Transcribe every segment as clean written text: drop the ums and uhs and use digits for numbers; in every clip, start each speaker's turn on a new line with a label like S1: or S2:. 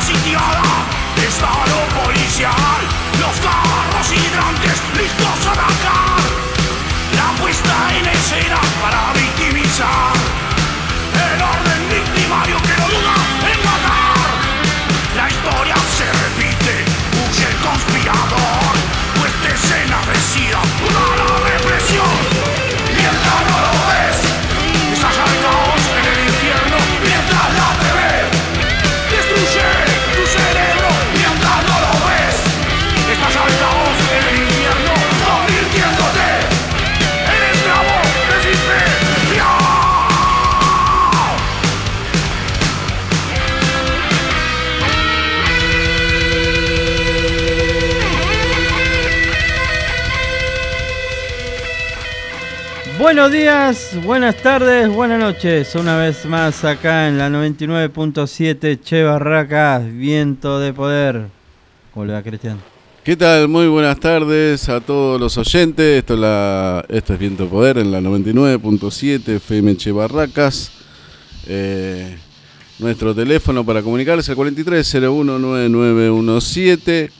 S1: sitiada, estado policial, los carros hidrantes listos a atacar, la puesta en escena para victimizar, el orden victimario que no duda en matar, la historia se repite, huye el conspirador, puesta escena vecina, una la represión, mientras no lo ves, estalla el caos en el infierno, mientras la TV destruye tu cerebro, mientras no lo ves, estalla el caos en el infierno, convirtiéndote en esclavo del imperio.
S2: Buenos días, buenas tardes, buenas noches. Una vez más acá en la 99.7 Che Barracas, Viento de Poder. ¿Cómo le va, Cristian?
S3: ¿Qué tal? Muy buenas tardes a todos los oyentes. Esto es Viento de Poder en la 99.7 FM Che Barracas. Nuestro teléfono para comunicarse es el 43019917,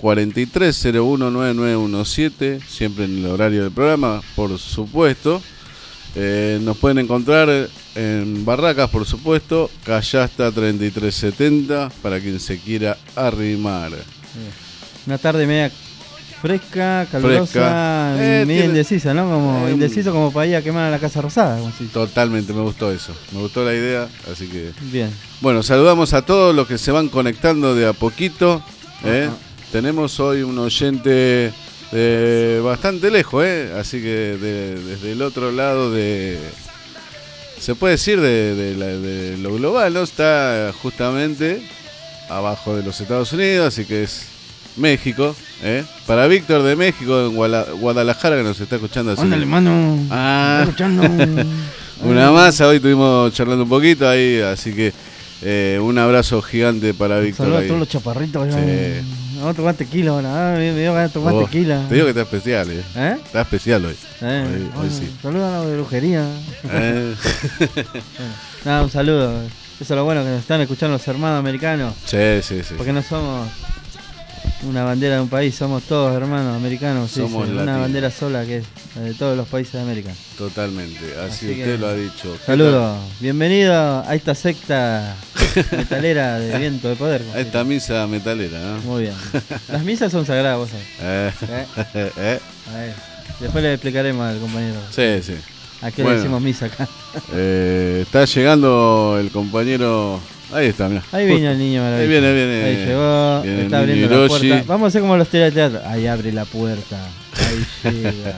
S3: 43019917, siempre en el horario del programa, por supuesto. Nos pueden encontrar en Barracas, por supuesto, Callasta 3370, para quien se quiera arrimar.
S2: Una tarde media fresca, calurosa, media indecisa, ¿no? Como indeciso como para ir a quemar a la Casa Rosada. Como si...
S3: Totalmente, me gustó eso, me gustó la idea, así que...
S2: Bien.
S3: Bueno, saludamos a todos los que se van conectando de a poquito. Tenemos hoy un oyente bastante lejos, así que desde el otro lado se puede decir de lo global, ¿no? Está justamente abajo de los Estados Unidos, así que es México, para Víctor de México, en Guadalajara, que nos está escuchando. Así.
S2: Ándale, mano.
S3: Ah.
S2: Está escuchando.
S3: Una masa, hoy estuvimos charlando un poquito ahí, así que un abrazo gigante para Víctor.
S2: Saludos a todos los chaparritos.
S3: Sí.
S2: Vamos a tomar tequila ahora. Me dio ganas de tomar tequila.
S3: Te digo que está especial, Está especial hoy. Hoy sí.
S2: Saludos a la brujería. Nada, un saludo. Eso es lo bueno, que nos están escuchando los hermanos americanos.
S3: Sí.
S2: Porque no somos una bandera de un país, somos todos hermanos americanos.
S3: Somos
S2: una
S3: latinos.
S2: Bandera sola que es de todos los países de América.
S3: Totalmente, así
S2: que
S3: usted lo ha dicho.
S2: Saludos, bienvenido a esta secta metalera de Viento de Poder.
S3: A esta misa metalera, ¿no?
S2: Muy bien. Las misas son sagradas, vos sabés. A ver, después le explicaremos al compañero.
S3: Sí.
S2: ¿A qué le decimos misa acá?
S3: Está llegando el compañero. Ahí está, mirá.
S2: Ahí viene el niño maravilloso.
S3: Ahí viene.
S2: Ahí llegó,
S3: Viene
S2: está
S3: el
S2: abriendo
S3: niño
S2: la
S3: Hiroshi.
S2: puerta. Vamos a hacer como los teleteatros. Ahí abre la puerta. Ahí llega.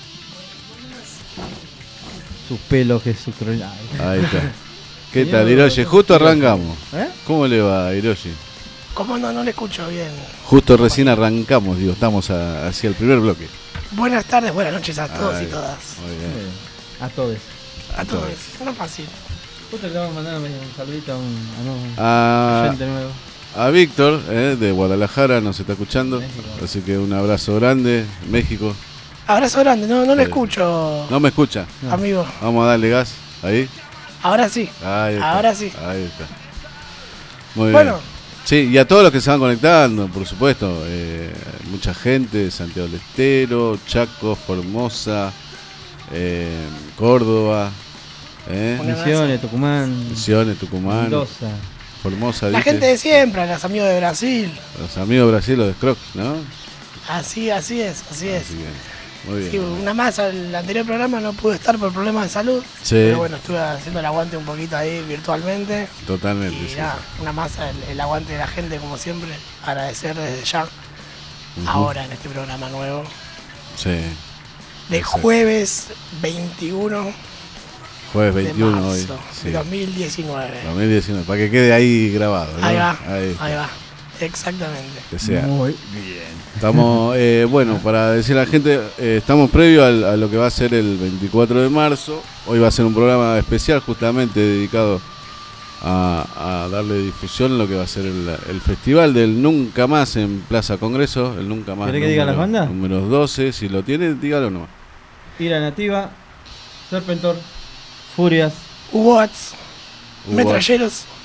S2: Sus pelos que su cronal.
S3: Ahí está. ¿Qué tal, Hiroshi? Justo arrancamos. ¿Cómo le va, Hiroshi?
S4: ¿Cómo no le escucho bien?
S3: Justo recién arrancamos, estamos hacia el primer bloque.
S4: Buenas tardes, buenas noches a todos y todas.
S3: Muy bien.
S2: A todos.
S4: A todos. No es fácil.
S2: Justo le vamos a mandar un saludito a un oyente nuevo.
S3: A Víctor, de Guadalajara, nos está escuchando. México. Así que un abrazo grande, México.
S4: Abrazo grande, no le escucho.
S3: ¿No me escucha?
S4: No. Amigo.
S3: Vamos a darle gas, ahí.
S4: Ahora sí. Ahora sí.
S3: Ahí está. Muy
S4: bueno.
S3: Bien. Sí, y a todos los que se van conectando, por supuesto. Mucha gente, Santiago del Estero, Chaco, Formosa, Córdoba.
S2: Misiones, Tucumán.
S3: Mendoza. Formosa.
S4: La gente de siempre, los amigos de Brasil.
S3: Los amigos de Brasil, los de Scroc, ¿no?
S4: Así es.
S3: Muy bien.
S4: Sí, una más, al anterior programa no pude estar por problemas de salud.
S3: Sí.
S4: Pero bueno, estuve haciendo el aguante un poquito ahí virtualmente.
S3: Totalmente.
S4: Y nada, una más el aguante de la gente, como siempre. Agradecer desde ya. Ahora en este programa nuevo.
S3: Sí.
S4: De jueves 21.
S3: Jueves 21
S4: de marzo,
S3: hoy. Sí.
S4: 2019.
S3: 2019, para que quede ahí grabado, ¿no?
S4: Ahí va. Exactamente.
S3: Que sea.
S2: Muy bien.
S3: Estamos, bueno, para decir a la gente, estamos previo a lo que va a ser el 24 de marzo. Hoy va a ser un programa especial justamente dedicado a darle difusión a lo que va a ser el festival del Nunca Más en Plaza Congreso. El Nunca Más.
S2: ¿Querés que diga las bandas?
S3: Número 12, si lo tiene, dígalo nomás.
S2: Ira Nativa, Serpentor, Furias,
S4: Watts, Metralleros,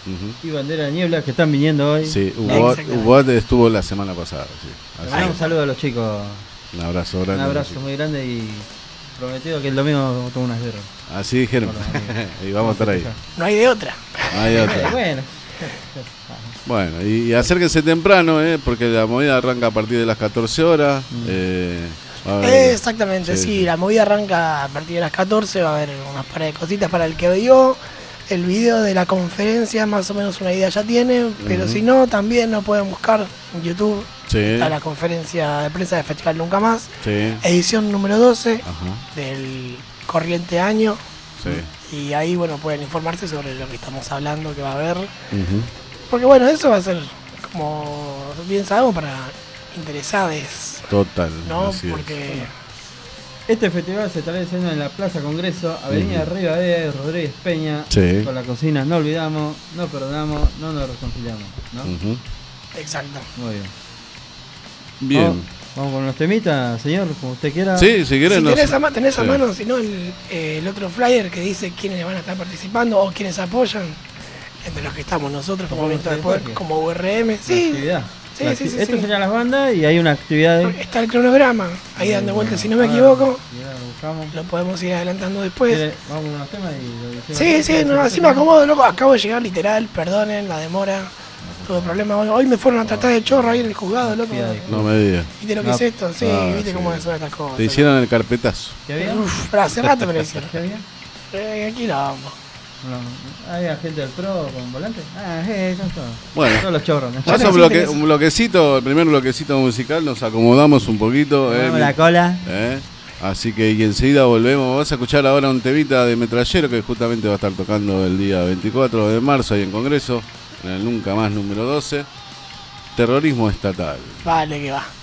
S3: Ujú.
S2: y Bandera de Niebla, que están viniendo hoy.
S3: Sí,
S4: Exactamente.
S3: Hugo estuvo la semana pasada. Sí.
S2: Le
S3: Así
S2: mandamos un saludo a los chicos.
S3: que un abrazo
S2: Un
S3: grande.
S2: abrazo muy grande y prometido que el domingo tomo unas guerras.
S3: Así dijeron.
S2: Con los amigos.
S3: Y vamos a estar ahí.
S4: No hay de otra.
S3: Hay otra.
S2: Bueno.
S3: Bueno, y acérquense temprano, porque la movida arranca a partir de las 14 horas. Va a haber-
S4: Exactamente,
S3: sí,
S4: sí,
S3: sí.
S4: la movida arranca a partir de las 14, va a haber unas par de cositas para el que vio el video de la conferencia, más o menos una idea ya tiene, pero
S3: Ujú.
S4: si no, también lo pueden buscar en YouTube,
S3: Sí,
S4: está la conferencia de prensa de Festival Nunca Más,
S3: sí,
S4: edición número 12
S3: ajá,
S4: del corriente año,
S3: sí.
S4: y ahí, bueno, pueden informarse sobre lo que estamos hablando que va a haber,
S3: Ujú.
S4: porque bueno, eso va a ser, como bien sabemos, para interesados,
S3: Total.
S4: ¿no?
S3: así es.
S4: Porque...
S2: Este festival se estará haciendo en la Plaza Congreso, Avenida Rivadavia, Rodríguez Peña,
S3: Sí.
S2: con la consigna no olvidamos, no perdonamos, no nos reconciliamos, ¿no?
S3: Ujú.
S4: Exacto.
S2: Muy bien.
S3: Bien.
S2: Vamos con unos temitas, señor, como usted quiera.
S3: Sí, si quieren.
S4: Si
S3: nos-
S4: tenés a
S3: sí.
S4: mano, si no, el otro flyer que dice quiénes van a estar participando o quiénes apoyan, entre los que estamos nosotros como
S2: Como
S4: Viento de
S2: ustedes,
S4: Poder,
S2: porque-
S4: como URM.
S2: La
S4: Sí,
S2: actividad.
S4: sí,
S2: La
S4: sí, sí,
S2: Esto
S4: sí.
S2: serían las bandas y hay una actividad de...
S4: está el cronograma ahí dando vueltas, si no me equivoco.
S2: Lo buscamos.
S4: Lo podemos ir adelantando después.
S2: ¿Quiere- Vamos con unos temas y lo decimos
S4: Sí,
S2: aquí?
S4: sí, no, así me acomodo, loco. Acabo de llegar literal, perdonen la demora. Tuve problemas hoy. Hoy me fueron a tratar de chorro ahí en el juzgado, loco.
S2: Pida
S3: No me digas.
S4: ¿Viste lo que
S2: No.
S4: es esto? Sí, viste
S3: sí.
S4: cómo son estas cosas.
S3: Te hicieron el carpetazo.
S2: ¿Qué había?
S4: Uf, pero hace rato me lo hicieron.
S2: ¿Qué había?
S4: Aquí la vamos.
S2: No. ¿Había gente del PRO con volante? Con todo.
S3: Bueno.
S2: Todos los chorros. ¿no?
S3: Pasa
S4: sí,
S3: un bloquecito, el primer bloquecito musical, nos acomodamos un poquito.
S2: Vamos la cola.
S3: Así que y enseguida volvemos. Vamos a escuchar ahora un temita de Metrallero que justamente va a estar tocando el día 24 de marzo ahí en Congreso, en el Nunca Más número 12. Terrorismo estatal.
S4: Vale, que va.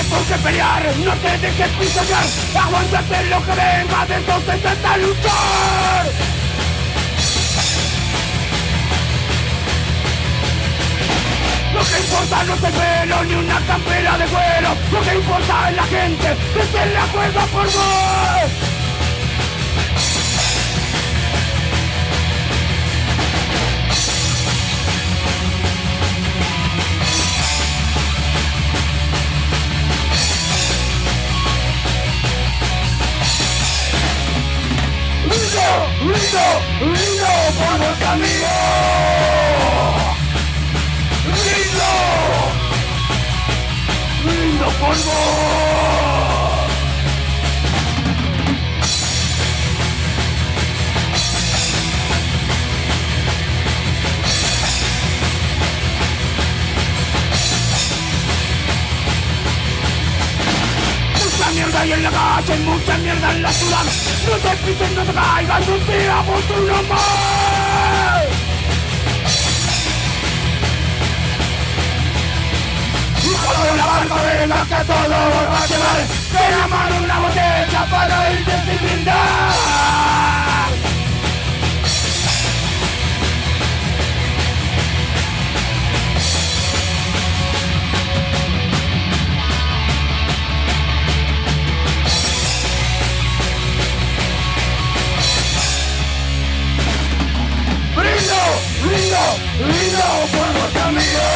S1: por qué pelear, no te dejes pisotear, aguántate lo que venga, de eso se trata luchar. Lo que importa no es el pelo ni una campera de cuero, lo que importa es la gente que se la juega por vos. Lindo por los amigos. Lindo por vos. Mucha mierda y en la calle, mucha mierda en la ciudad. No te pises, no te caigas, un día por tu nombre. Con la barca venga que todo va a quemar. Ten a mano una botella para irte sin brindar. Lindo por los amigos.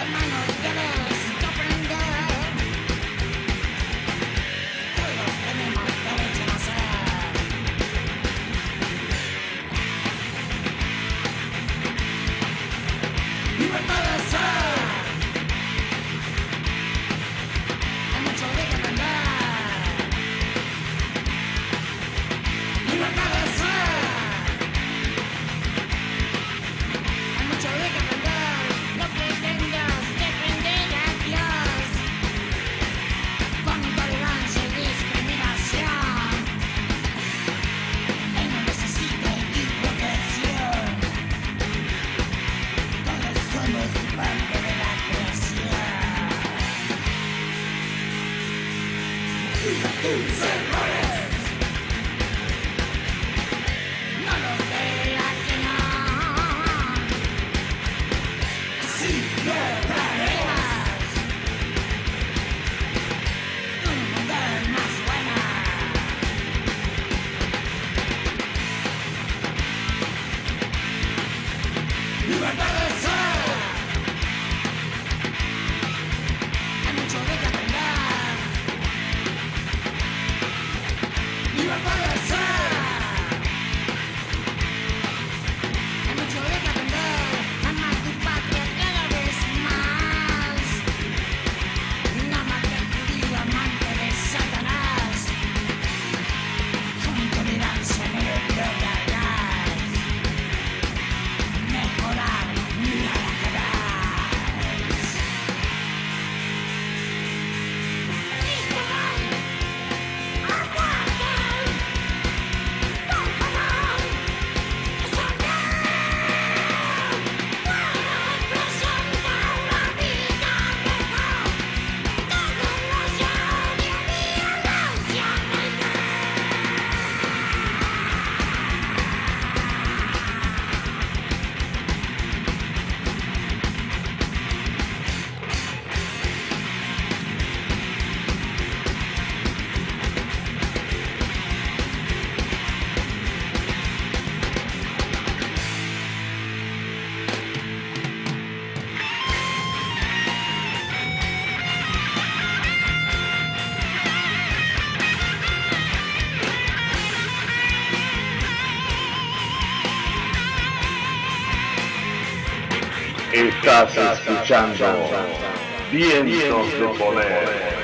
S5: Estás escuchando Vientos de Poder.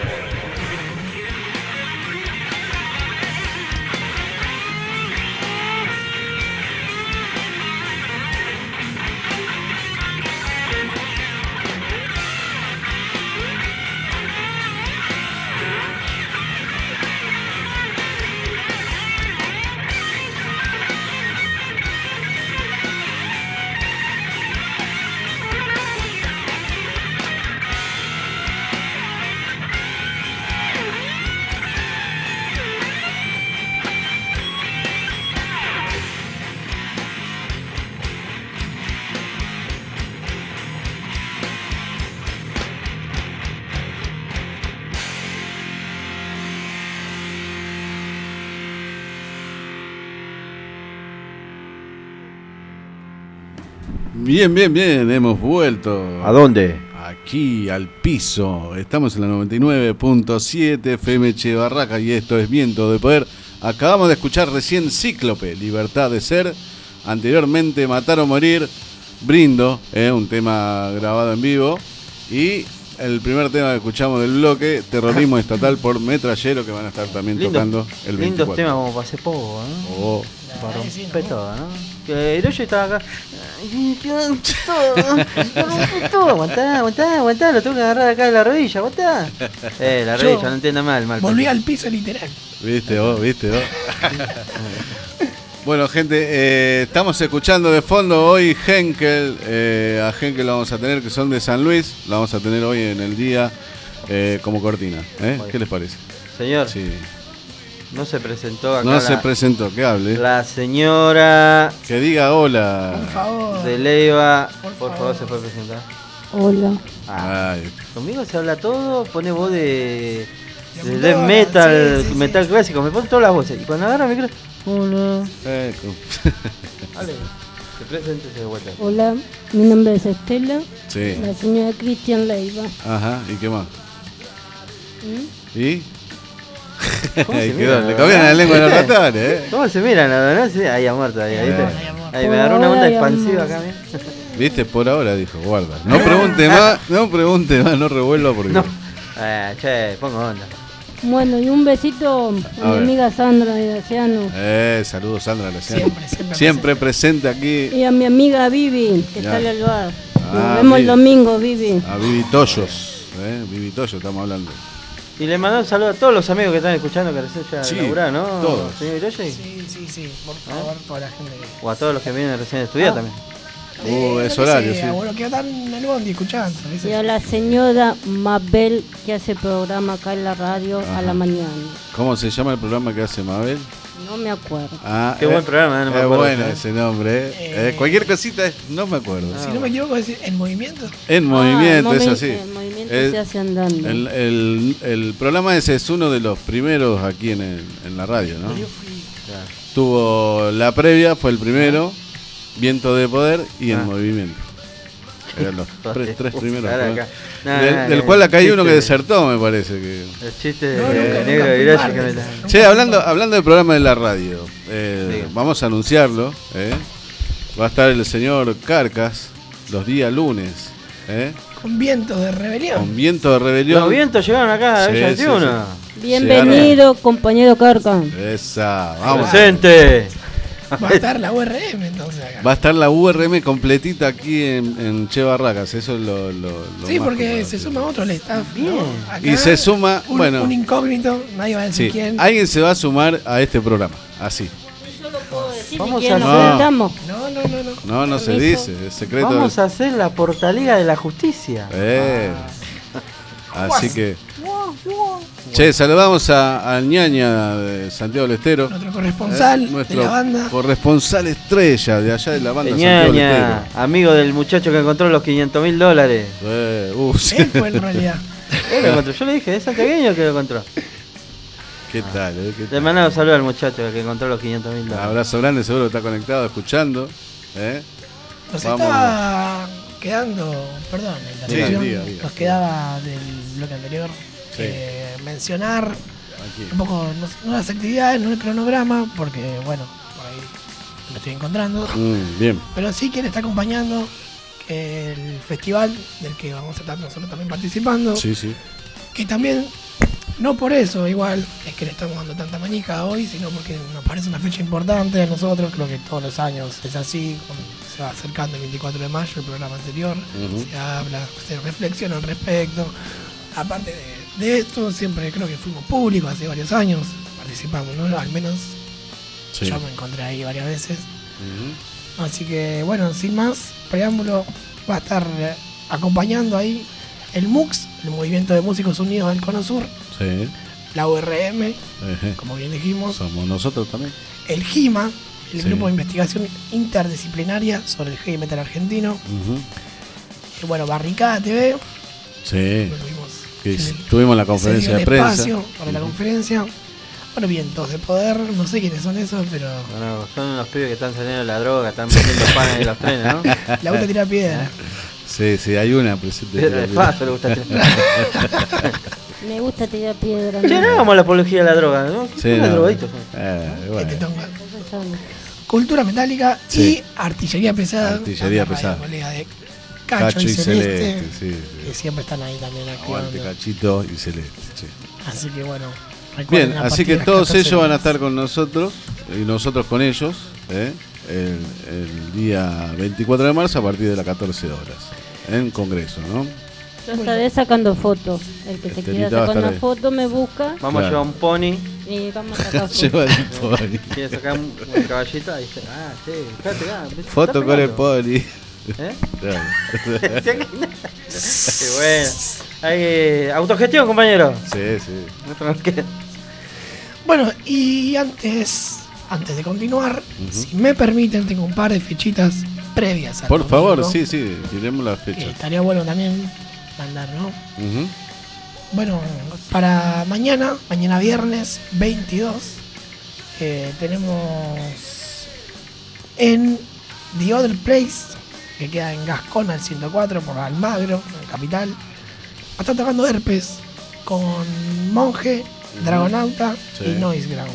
S3: Bien, bien, bien, hemos vuelto.
S2: ¿A dónde?
S3: Aquí, al piso. Estamos en la 99.7 FM Che Barraca y esto es Viento de Poder. Acabamos de escuchar recién Cíclope, Libertad de Ser. Anteriormente Matar o Morir, Brindo, un tema grabado en vivo. Y el primer tema que escuchamos del bloque, Terrorismo Estatal por Metrallero, que van a estar también tocando el 24.
S2: Lindos temas como para hacer poco, ¿no?
S3: Oh.
S2: Para romper todo, ¿no? Que Hiroshi estaba acá. Todo, aguantá, lo tengo que agarrar acá de la rodilla, aguantá. La rodilla, no entienda mal.
S4: Volví al piso literal.
S3: Viste vos. Bueno, gente, estamos escuchando de fondo hoy Henkel. A Henkel lo vamos a tener, que son de San Luis. Lo vamos a tener hoy en el día como cortina. ¿Qué les parece?
S2: Señor.
S3: Sí.
S2: No se presentó acá.
S3: No se presentó, que hable.
S2: La señora.
S3: Que diga hola.
S4: Por favor.
S2: De Leiva. Por favor, se puede presentar.
S6: Hola.
S3: Ay.
S2: Conmigo se habla todo, pone voz de death metal,
S4: sí,
S2: metal clásico, me pone todas las voces. Y cuando agarra el micrófono. Hola.
S4: Vale.
S2: Que presentes de vuelta.
S6: Hola, mi nombre es Estela,
S3: Sí.
S6: la señora Cristian Leiva.
S3: Ajá, ¿y qué más?
S6: ¿Mm?
S3: ¿Y?
S2: ¿Cómo se
S3: Ahí
S2: mira?
S3: quedó, le comían la lengua a los ratones,
S2: ¿Cómo se miran la verdad? Sí, ahí ha muerto, ahí, ¿viste? Ahí me agarró una onda expansiva acá, mira.
S3: ¿Viste? Por ahora dijo, guarda. No pregunte más, no revuelva porque...
S2: No. Che, pongo onda.
S6: Bueno, y un besito a mi
S3: ver.
S6: amiga Sandra de Graciano.
S3: Saludos Sandra, la
S4: Siempre
S3: presente aquí
S6: Y a mi amiga Vivi, que
S3: Ya.
S6: sale al bar.
S3: Ah,
S6: Nos vemos
S3: Vivi.
S6: el domingo, Vivi.
S3: a Vivi Toyos. Vivi Toyos estamos hablando.
S2: Y le mandó un saludo a todos los amigos que están escuchando que recién ya
S3: Sí,
S2: laburaron, ¿no?
S3: todos.
S2: Señor Hiroshi.
S4: Sí, por favor, toda la gente que...
S2: O a todos los que vienen recién a estudiar también.
S3: Es horario, sí.
S4: Bueno, que están en el bondi escuchando. ¿viste?
S6: Y a la señora Mabel, que hace programa acá en la radio a la mañana.
S3: ¿Cómo se llama el programa que hace Mabel?
S6: No me acuerdo.
S2: Qué buen programa, no me
S3: es
S2: acuerdo,
S3: bueno
S2: ¿eh?
S3: ese nombre. Cualquier cosita, no me acuerdo.
S4: Si no me equivoco, es En Movimiento.
S3: En movimiento,
S6: el
S3: es así.
S6: El movimiento
S3: Es-
S6: se hace andando.
S3: el programa ese es uno de los primeros aquí en la radio, ¿no?
S4: Yo fui.
S3: Tuvo la previa, fue el primero, Viento de Poder y En
S2: Ah.
S3: Movimiento. Eran los tres primeros.
S2: Ahora
S3: programas.
S2: acá. Nah,
S3: Del
S2: nah,
S3: cual acá hay uno que
S2: chiste.
S3: desertó, me parece que.
S2: El chiste
S4: No,
S2: de
S4: nunca
S2: negro
S4: fui
S2: de Hiroshi
S4: parte.
S2: que me la...
S3: Che, hablando del programa de la radio,
S2: Diga.
S3: vamos a anunciarlo. Va a estar el señor Carcas los días lunes,
S4: Con Vientos de Rebelión.
S3: con Viento de Rebelión.
S2: Los vientos llegaron acá a
S3: Sí,
S2: Villa
S3: sí,
S2: 21.
S6: Bienvenido, compañero Carcan.
S3: Esa, vamos.
S2: Presente.
S4: Va a estar la URM entonces acá.
S3: Va a estar la URM completita aquí en Che Barracas, eso es lo
S4: Sí,
S3: más
S4: porque
S3: copado.
S4: se suma otro al staff.
S2: Bien.
S4: ¿no? Acá,
S3: Y se suma, bueno.
S4: un incógnito, nadie va a decir
S3: Sí,
S4: quién.
S3: alguien se va a sumar a este programa, así.
S6: Yo lo puedo decir
S2: Vamos
S6: quién
S2: a
S6: nos
S3: hacer-
S6: presentamos.
S4: No.
S3: No se
S6: Permiso.
S3: dice, es secreto.
S2: Vamos a hacer la portaliga de la justicia.
S3: Así que. Che, saludamos al ñaña de Santiago del Estero.
S4: Nuestro corresponsal
S3: nuestro
S4: de la banda.
S3: corresponsal estrella de allá de la banda Santiago del
S2: Ñaña, amigo del muchacho que encontró los $500,000.
S3: Estero. Sí.
S4: Él fue en realidad.
S2: Él lo encontró. Yo le dije, ¿es santiagueño que lo encontró?
S3: ¿Qué tal? ¿Qué
S2: Le
S3: tal?
S2: mandamos un saludo al muchacho que encontró los $500,000.
S3: Un abrazo grande, seguro que está conectado, escuchando.
S4: Nos
S3: Vamos.
S4: estaba quedando, perdón, la
S3: Sí,
S4: sección
S3: diga.
S4: nos quedaba del bloque anterior
S3: Sí.
S4: mencionar
S3: Aquí.
S4: un poco no las actividades, no el cronograma, porque bueno, por ahí lo estoy encontrando,
S3: Bien.
S4: pero sí quien está acompañando el festival del que vamos a estar nosotros también participando,
S3: Sí, sí.
S4: que también, no por eso igual, es que le estamos dando tanta manija hoy, sino porque nos parece una fecha importante a nosotros, creo que todos los años es así, se va acercando el 24 de mayo, el programa anterior,
S3: Ujú.
S4: se habla, se reflexiona al respecto. Aparte de esto, siempre creo que fuimos públicos hace varios años, participamos, ¿no? Al menos
S3: Sí.
S4: yo me encontré ahí varias veces.
S3: Ujú.
S4: Así que bueno, sin más preámbulo, va a estar acompañando ahí el MUX, el Movimiento de Músicos Unidos del Cono Sur,
S3: Sí.
S4: la URM,
S3: Ejé.
S4: como bien dijimos,
S3: Somos nosotros también.
S4: el GIMA, el
S3: Sí.
S4: Grupo de Investigación Interdisciplinaria sobre el Heavy Metal Argentino,
S3: Ujú.
S4: y bueno, Barricada TV,
S3: Sí.
S4: lo vimos
S3: Que
S4: en el-
S3: tuvimos la
S4: se
S3: conferencia
S4: dio
S3: de
S4: el
S3: prensa.
S4: espacio para la conferencia. Bueno, Vientos de Poder, no sé quiénes son esos, pero
S2: Bueno, son unos pibes que están saliendo de la droga, están metiendo pan en los trenes, ¿no?
S4: la gusta tirar piedra.
S3: Sí, hay una presente.
S2: Piedra de faso le gusta tirar.
S6: Me gusta tirar piedra.
S2: Che, no hagamos la apología de la droga, ¿no?
S3: Sí,
S2: Son
S3: no.
S2: drogadictos son.
S3: Bueno.
S4: Este tonga. Cultura metálica
S3: Sí.
S4: y artillería pesada.
S3: Artillería
S4: Otra
S3: pesada.
S4: radio colega de Cacho, y Celeste,
S3: sí.
S4: que siempre están ahí también
S3: Aguante
S4: activando.
S3: Cachito y Celeste. Sí.
S4: Así que bueno, recuerden,
S3: Bien,
S4: a
S3: así
S4: partir
S3: que
S4: de las
S3: todos
S4: 14
S3: ellos van a
S4: horas.
S3: estar con nosotros y nosotros con ellos el día 24 de marzo a partir de las 14 horas en Congreso, ¿no?
S6: Yo estaré sacando fotos. El que se
S3: Este
S6: quiera
S3: Lita va a
S6: sacar
S3: estar
S6: una
S3: ahí.
S6: foto me busca
S2: Vamos a
S3: Claro.
S2: llevar un pony.
S6: y vamos a sacar fotos.
S3: Lleva el poli.
S2: Quiere sacar un caballito y dice, sí, fíjate acá. ¿viste?
S3: Foto
S2: Está
S3: con el
S2: pegando.
S3: poli.
S2: ¿Eh?
S3: Claro.
S2: Qué bueno. Hay autogestión, compañero.
S3: Sí, sí.
S2: No nos queda.
S4: Bueno, y antes de continuar, si me permiten, tengo un par de fichitas previas al
S3: Por favor,
S4: domingo,
S3: sí, tiremos la
S4: que
S3: fecha.
S4: estaría bueno también mandar, ¿no?
S3: Ujú.
S4: Bueno, para mañana viernes 22, tenemos en The Other Place, que queda en Gascón al 104 por Almagro, en Capital. Va a estar tocando Herpes con Monje, Dragonauta y Noise Ground.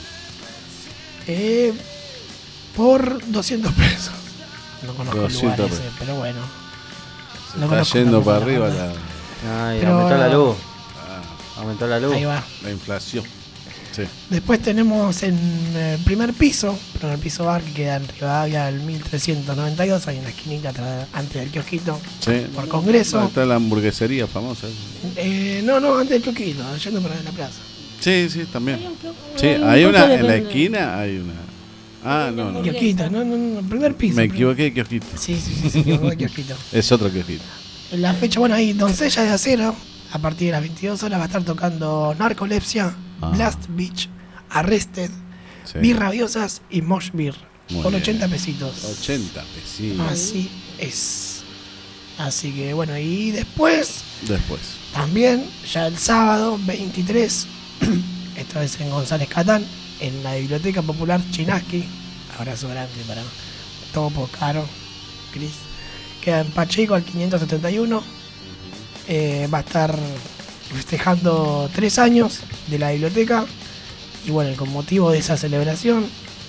S4: Por 200 pesos. No conozco el lugar ese, pero bueno.
S3: Está yendo para arriba
S2: Ay, aumentó la luz. Aumentó la luz.
S4: Ahí va.
S3: la inflación. Sí.
S4: Después tenemos en el primer piso bar, que queda en Rivadavia el 1392, ahí en la esquinita antes del kiosquito,
S3: Sí.
S4: por Congreso.
S3: Ah, está la hamburguesería famosa.
S4: No, antes del kiosquito, yendo para la plaza.
S3: Sí, también. Sí,
S6: Hay un
S3: hay
S6: punto
S3: una
S6: de
S3: en la
S6: venta.
S3: esquina, hay una. Ah, no.
S4: Kiosquito, no, primer piso.
S3: Me equivoqué de kiosquito.
S4: Sí, se equivocó de kiosquito.
S3: Es otro kiosquito.
S4: En la fecha, bueno, ahí Doncella de Acero, a partir de las 22 horas va a estar tocando Narcolepsia, Blast Beach, Arrested,
S3: Sí.
S4: Bir Rabiosas y Mosh Beer.
S3: Muy
S4: Con
S3: bien.
S4: 80 pesitos.
S3: 80 pesitos.
S4: Así es. Así que bueno, y después,
S3: Después.
S4: también, ya el sábado 23, esta vez en González Catán, en la Biblioteca Popular Chinaski. Abrazo grande para Topo, Caro, Cris. Queda en Pacheco al 571. Va a estar festejando 3 años de la biblioteca. Y bueno, con motivo de esa celebración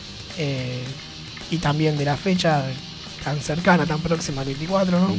S4: y también de la fecha tan cercana, tan próxima al 24, ¿no?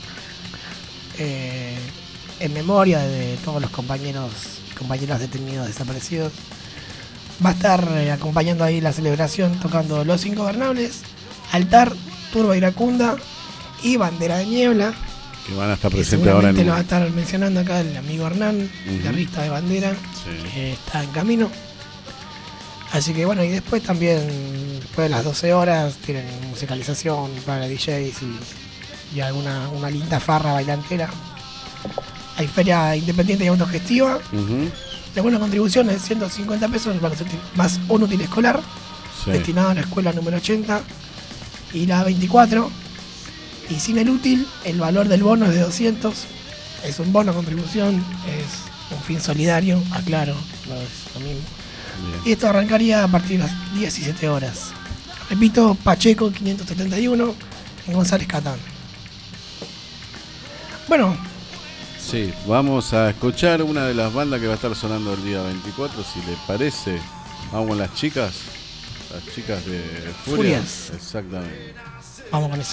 S4: En memoria de todos los compañeros y compañeras detenidos desaparecidos. Va a estar acompañando ahí la celebración, tocando Los Ingobernables, Altar, Turba Iracunda y Bandera de Niebla.
S3: Que van a estar
S4: Que
S3: presentes ahora en
S4: seguramente lo va a estar mencionando acá el amigo Hernán,
S3: Ujú.
S4: guitarrista de Bandera,
S3: Sí.
S4: que está en camino. Así que bueno, y después también, después de las 12 horas, tienen musicalización para DJs y una linda farra bailantera. Hay feria independiente y autogestiva.
S3: Ujú.
S4: La buena contribución es 150 pesos más un útil escolar,
S3: Sí.
S4: destinado a la escuela número 80 y la 24. Y sin el útil, el valor del bono es de 200. Es un bono contribución, es un fin solidario, aclaro, no es lo mismo.
S3: Bien.
S4: Y esto arrancaría a partir de las 17 horas. Repito, Pacheco 571 en González Catán. Bueno,
S3: Sí, vamos a escuchar una de las bandas que va a estar sonando el día 24, si les parece. Vamos con las chicas de Furias.
S4: Furias.
S3: Exactamente.
S4: vamos con eso.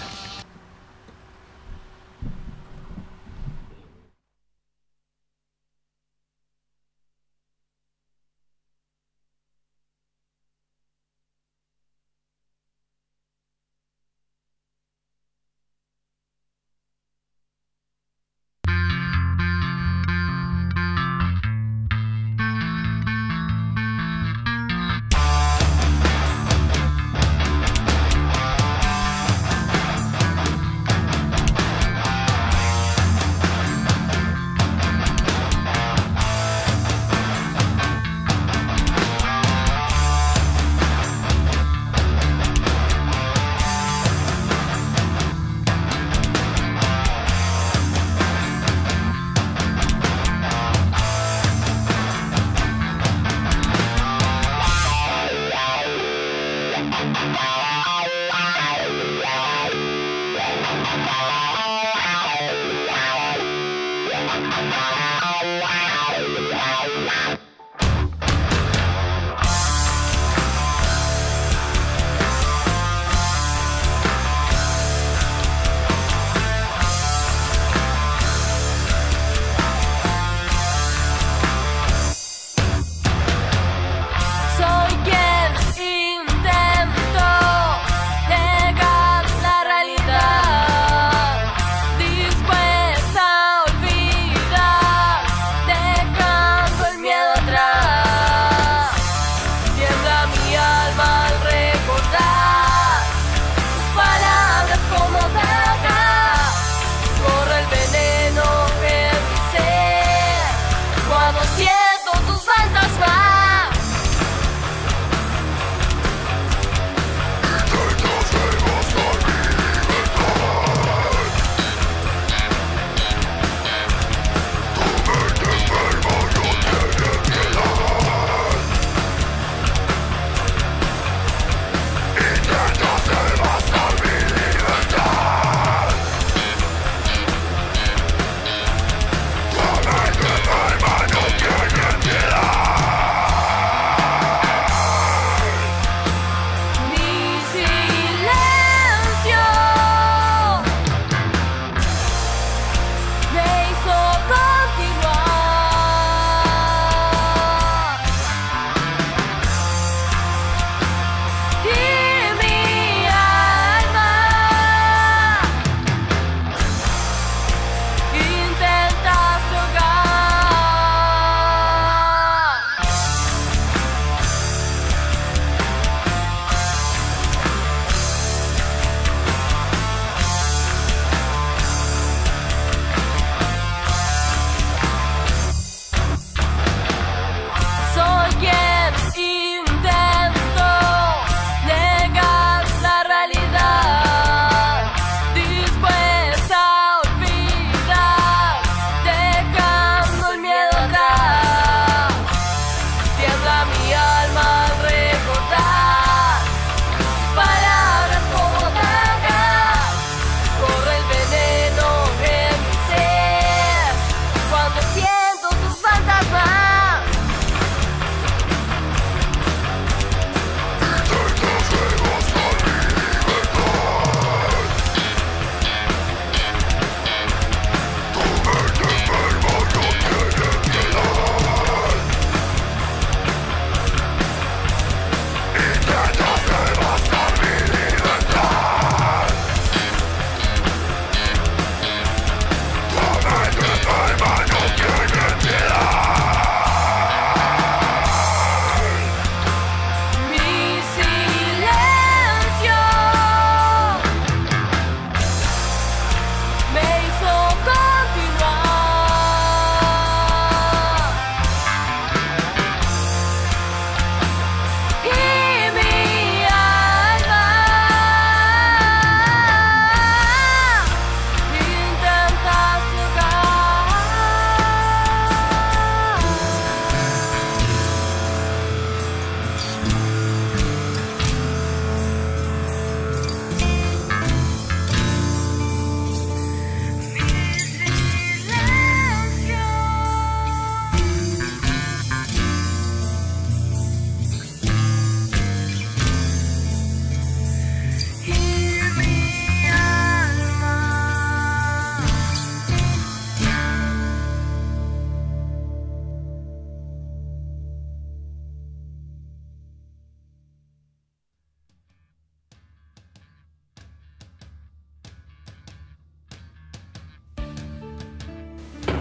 S7: Soy quien intento negar la realidad, dispuesta a olvidar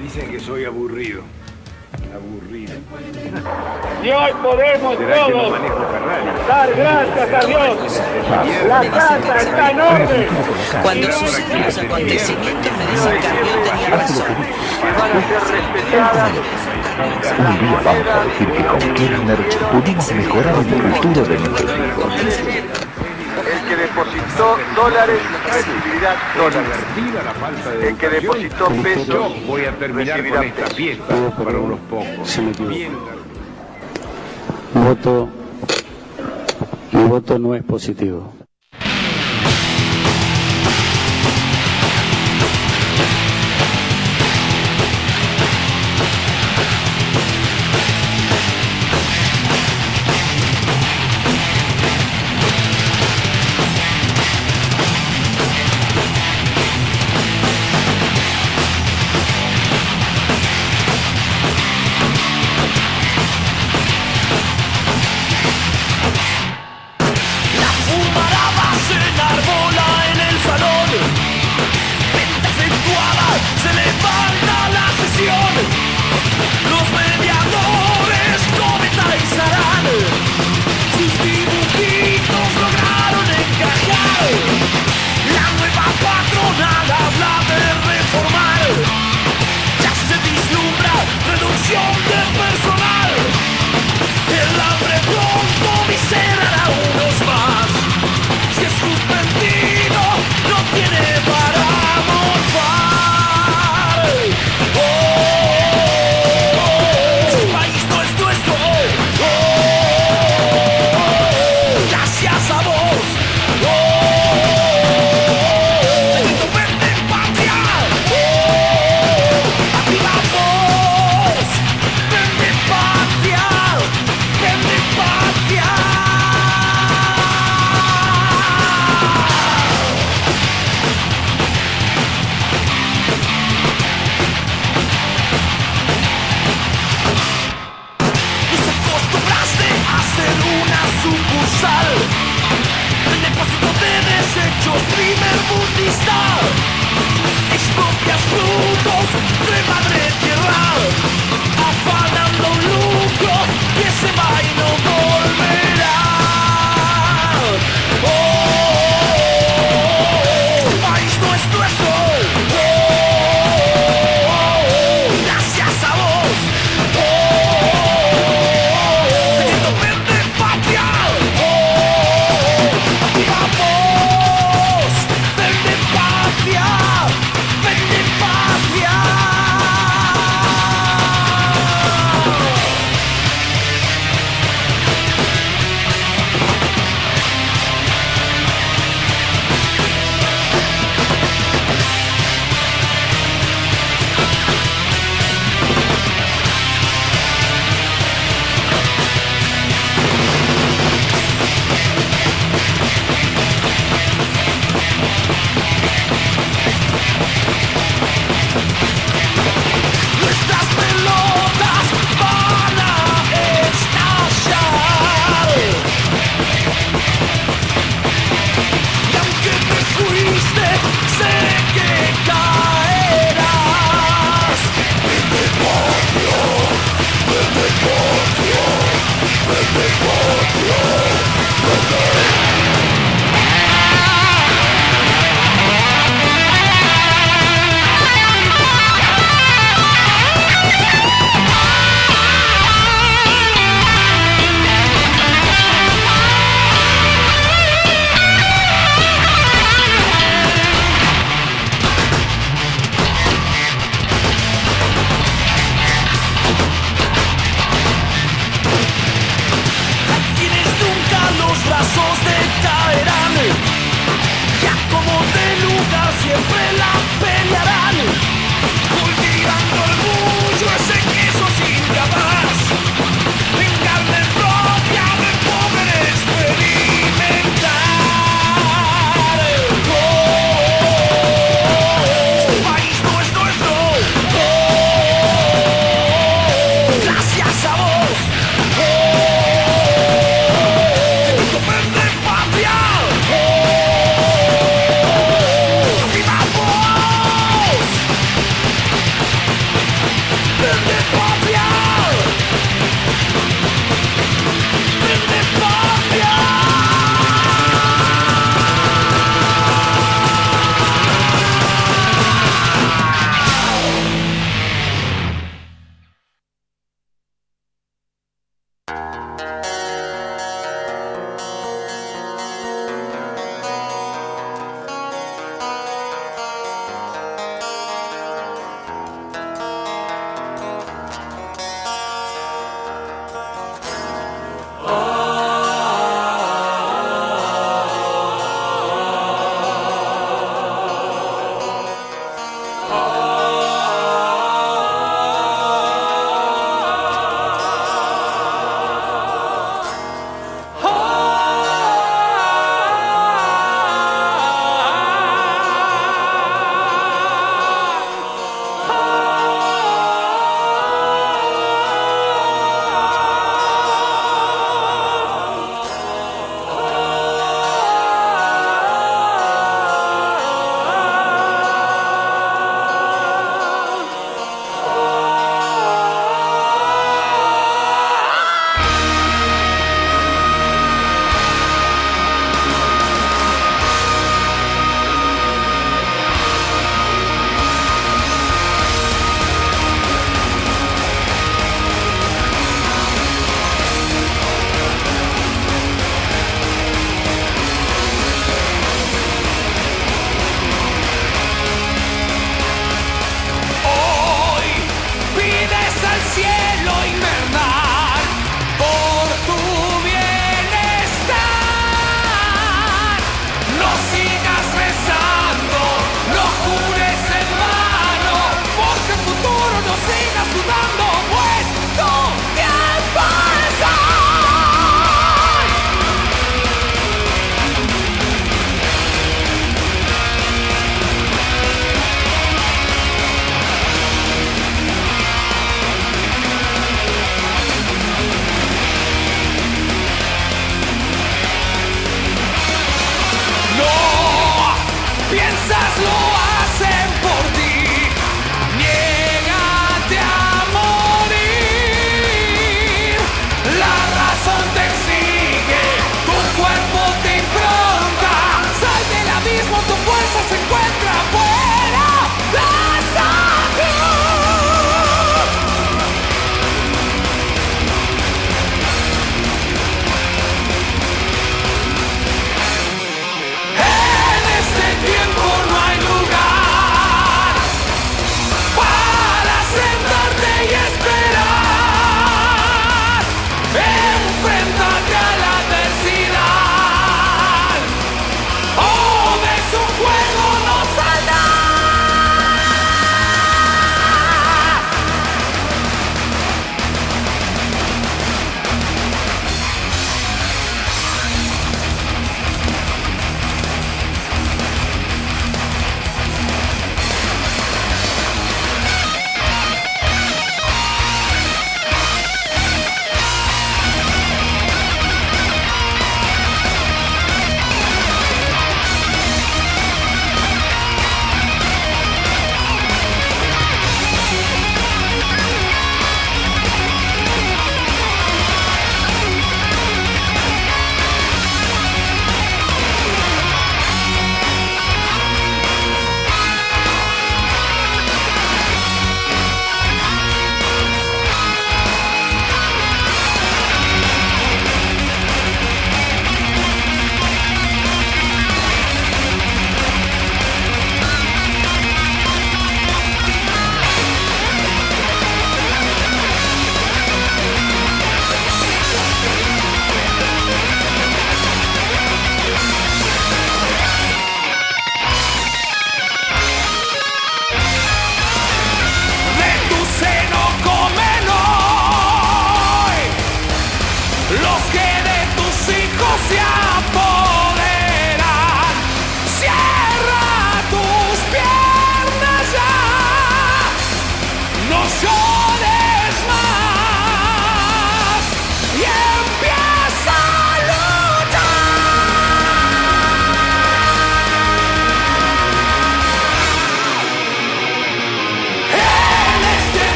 S8: Dicen que soy aburrido. Aburrido.
S5: Y hoy podemos
S8: ¿Será que no
S5: todos
S8: manejo Ferrari?
S5: dar gracias a Dios. La casa está en orden.
S9: Cuando suceden los acontecimientos me dicen que Gabriel tenía razón.
S5: Que van a ser respetadas las monedas
S10: decir que con Kirchner pudimos mejorar el futuro de nuestros hijos.
S5: Es decir, el que depositó dólares recibirá dólares.
S8: La falta de
S5: El que depositó pesos
S8: Yo voy a terminar
S5: recibirá
S8: con esta
S5: pesos.
S8: fiesta para unos pocos. Bien.
S10: Mi voto no es positivo.
S1: La fumará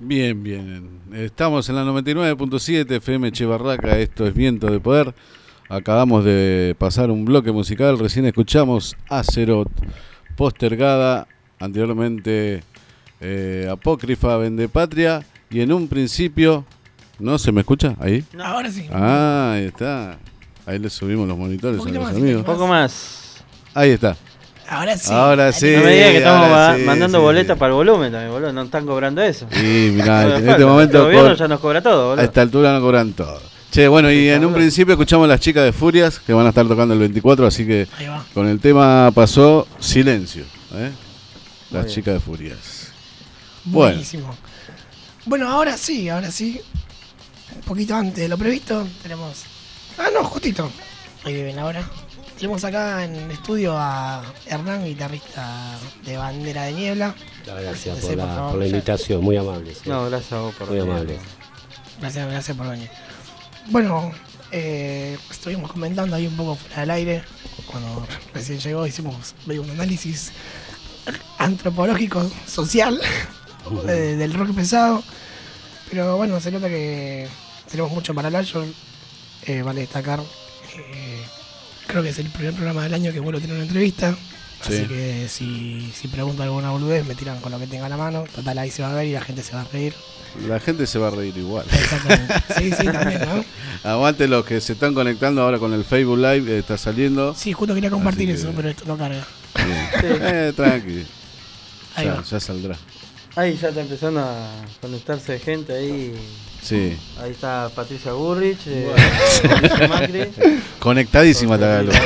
S3: Bien, bien. Estamos en la 99.7 FM Che Barraca, esto es Viento de Poder. Acabamos de pasar un bloque musical, recién escuchamos Azeroth, Postergada, anteriormente Apócrifa, Vendepatria, y en un principio, ¿no se me escucha? ¿Ahí?
S4: No, ahora sí.
S3: Ah, ahí está. Ahí le subimos los monitores a los amigos.
S2: Un poco más.
S3: Ahí está.
S4: Ahora sí.
S3: Ahora sí.
S2: No me digas que estamos
S3: ahora sí,
S2: mandando
S3: sí,
S2: boletas
S3: sí.
S2: para el volumen también, boludo. No están cobrando eso.
S3: Y mirá, en
S2: Falta.
S3: este momento
S2: El gobierno ya nos cobra todo,
S3: a
S2: boludo.
S3: esta altura no cobran todo. Che, bueno, y en un principio escuchamos las chicas de Furias que van a estar tocando el 24, así que
S4: Ahí va.
S3: con el tema pasó silencio, ¿eh? Las
S2: bien.
S3: chicas de Furias. Bueno,
S4: Buenísimo. Bueno, ahora sí. Un poquito antes de lo previsto, tenemos. Ah, no, justito. Ahí viven ahora. Tenemos acá en el estudio a Hernán, guitarrista de Bandera de Niebla.
S11: Gracias
S4: Preséntese, por favor.
S11: por la invitación, muy amable. Sí.
S2: No, gracias a vos por
S11: Muy
S2: venir.
S11: amable.
S4: Gracias por venir. Bueno, estuvimos comentando ahí un poco fuera del aire. Cuando recién llegó hicimos medio un análisis antropológico, social del rock pesado. Pero bueno, se nota que tenemos mucho para hablar. Yo, vale destacar, creo que es el primer programa del año que vuelvo a tener una entrevista.
S3: Sí.
S4: Así que si pregunto alguna boludez, me tiran con lo que tenga a la mano. Total, ahí se va a ver y la gente se va a reír.
S3: la gente se va a reír igual.
S4: Exactamente. Sí, también, ¿no?
S3: Aguante los que se están conectando ahora con el Facebook Live, está saliendo.
S4: Sí, justo quería compartir
S3: Así que-
S4: eso, pero esto no carga.
S3: Bien. Tranqui.
S4: Ahí va.
S3: Ya saldrá.
S2: Ahí ya está empezando a conectarse gente ahí.
S3: Sí.
S2: Ahí está Patricia Burrich, Mauricio Macri.
S3: Conectadísima está Galo.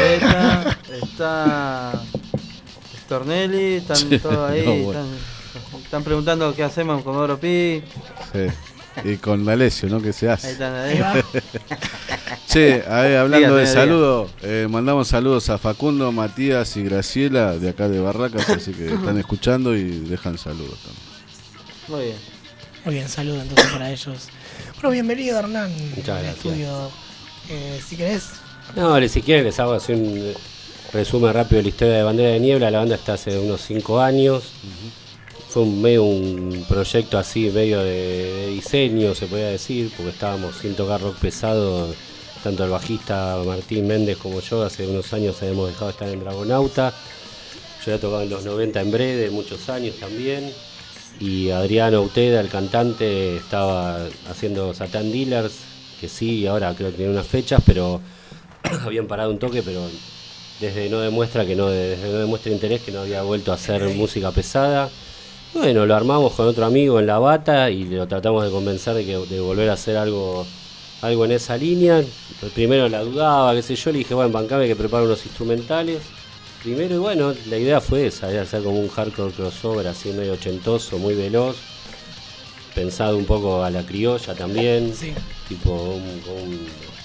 S2: Está Stornelli, están
S3: Sí,
S2: todos ahí.
S3: no, bueno.
S2: Están preguntando qué hacemos con Comodoro Pi.
S3: Sí. Y con D'Alessio, ¿no? Que se
S2: Ahí
S3: hace.
S2: están
S4: Ahí
S2: ahí.
S4: va.
S3: Che, hablando de
S2: Diga.
S3: saludos, mandamos saludos a Facundo, Matías y Graciela de acá de Barracas, así que están escuchando y dejan saludos también.
S2: Muy bien.
S4: Muy bien, saludos entonces para ellos. Bueno, bienvenido Hernán
S11: Muchas
S4: al
S11: gracias.
S4: estudio. Si querés,
S11: No, si quieren les hago así un resumen rápido de la historia de Bandera de Niebla. La banda está hace unos 5 años. Fue un proyecto así, medio de diseño, se podría decir, porque estábamos sin tocar rock pesado. Tanto el bajista Martín Méndez como yo, hace unos años habíamos dejado de estar en Dragonauta. Yo había tocado en los 90 en Brede, muchos años también. Y Adriano Uteda, el cantante, estaba haciendo Satan Dealers, que sí, ahora creo que tiene unas fechas, pero habían parado un toque, pero desde no demuestra interés que no había vuelto a hacer música pesada. Bueno, lo armamos con otro amigo en La Bata y lo tratamos de convencer de volver a hacer algo en esa línea. Primero la dudaba, qué sé yo, le dije, bueno, bancame que preparo unos instrumentales. Primero, y bueno, la idea fue esa, era hacer como un hardcore crossover así medio ochentoso, muy veloz, pensado un poco a la criolla también,
S4: sí.
S11: tipo un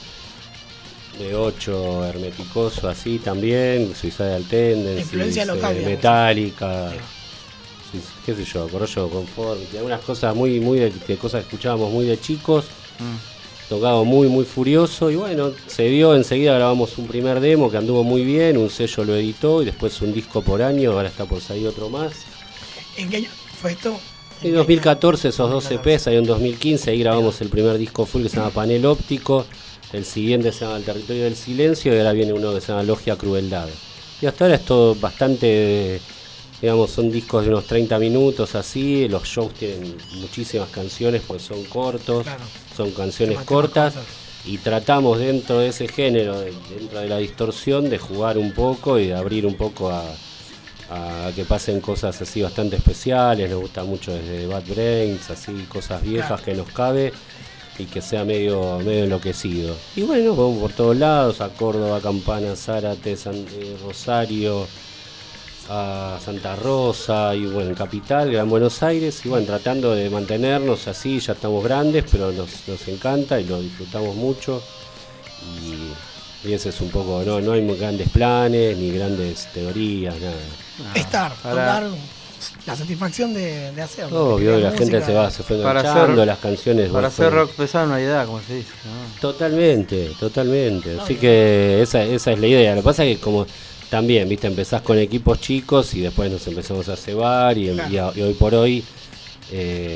S11: de 8 hermeticoso así también, Suicidal Tendencies,
S4: Influencia local, digamos.
S11: Metallica, qué sé yo, Corroyo Confort, y algunas cosas muy de cosas que escuchábamos muy de chicos. Tocado muy furioso y bueno, se dio, enseguida grabamos un primer demo que anduvo muy bien, un sello lo editó y después un disco por año, ahora está por salir otro más.
S4: ¿En qué año fue esto?
S11: En 2014 esos 12 EPs, salió en 2015, ahí grabamos el primer disco full que se llama Panel Óptico, el siguiente se llama El Territorio del Silencio y ahora viene uno que se llama Logia Crueldad. Y hasta ahora es todo bastante, digamos, son discos de unos 30 minutos así, los shows tienen muchísimas canciones pues son cortos.
S4: Claro.
S11: Son canciones
S4: Temas
S11: cortas
S4: cortas.
S11: y tratamos dentro de ese género, dentro de la distorsión, de jugar un poco y de abrir un poco a que pasen cosas así bastante especiales. Nos gusta mucho desde Bad Brains, así cosas viejas
S4: Claro.
S11: que nos cabe y que sea medio enloquecido. Y bueno, vamos por todos lados, a Córdoba, Campana, Zárate, Rosario, a Santa Rosa y bueno, en Capital, Gran Buenos Aires, y bueno, tratando de mantenernos así, ya estamos grandes, pero nos encanta y lo disfrutamos mucho y ese es un poco, no hay muy grandes planes, ni grandes teorías, nada.
S4: Tocar, la satisfacción de hacerlo.
S11: Obvio, la gente se fue enganchando, las canciones.
S2: Para hacer rock pesado no hay edad, como se dice, ¿no?
S11: Totalmente. Así que esa es la idea. Lo que pasa es que como también, viste, empezás con equipos chicos y después nos empezamos a cebar y hoy por hoy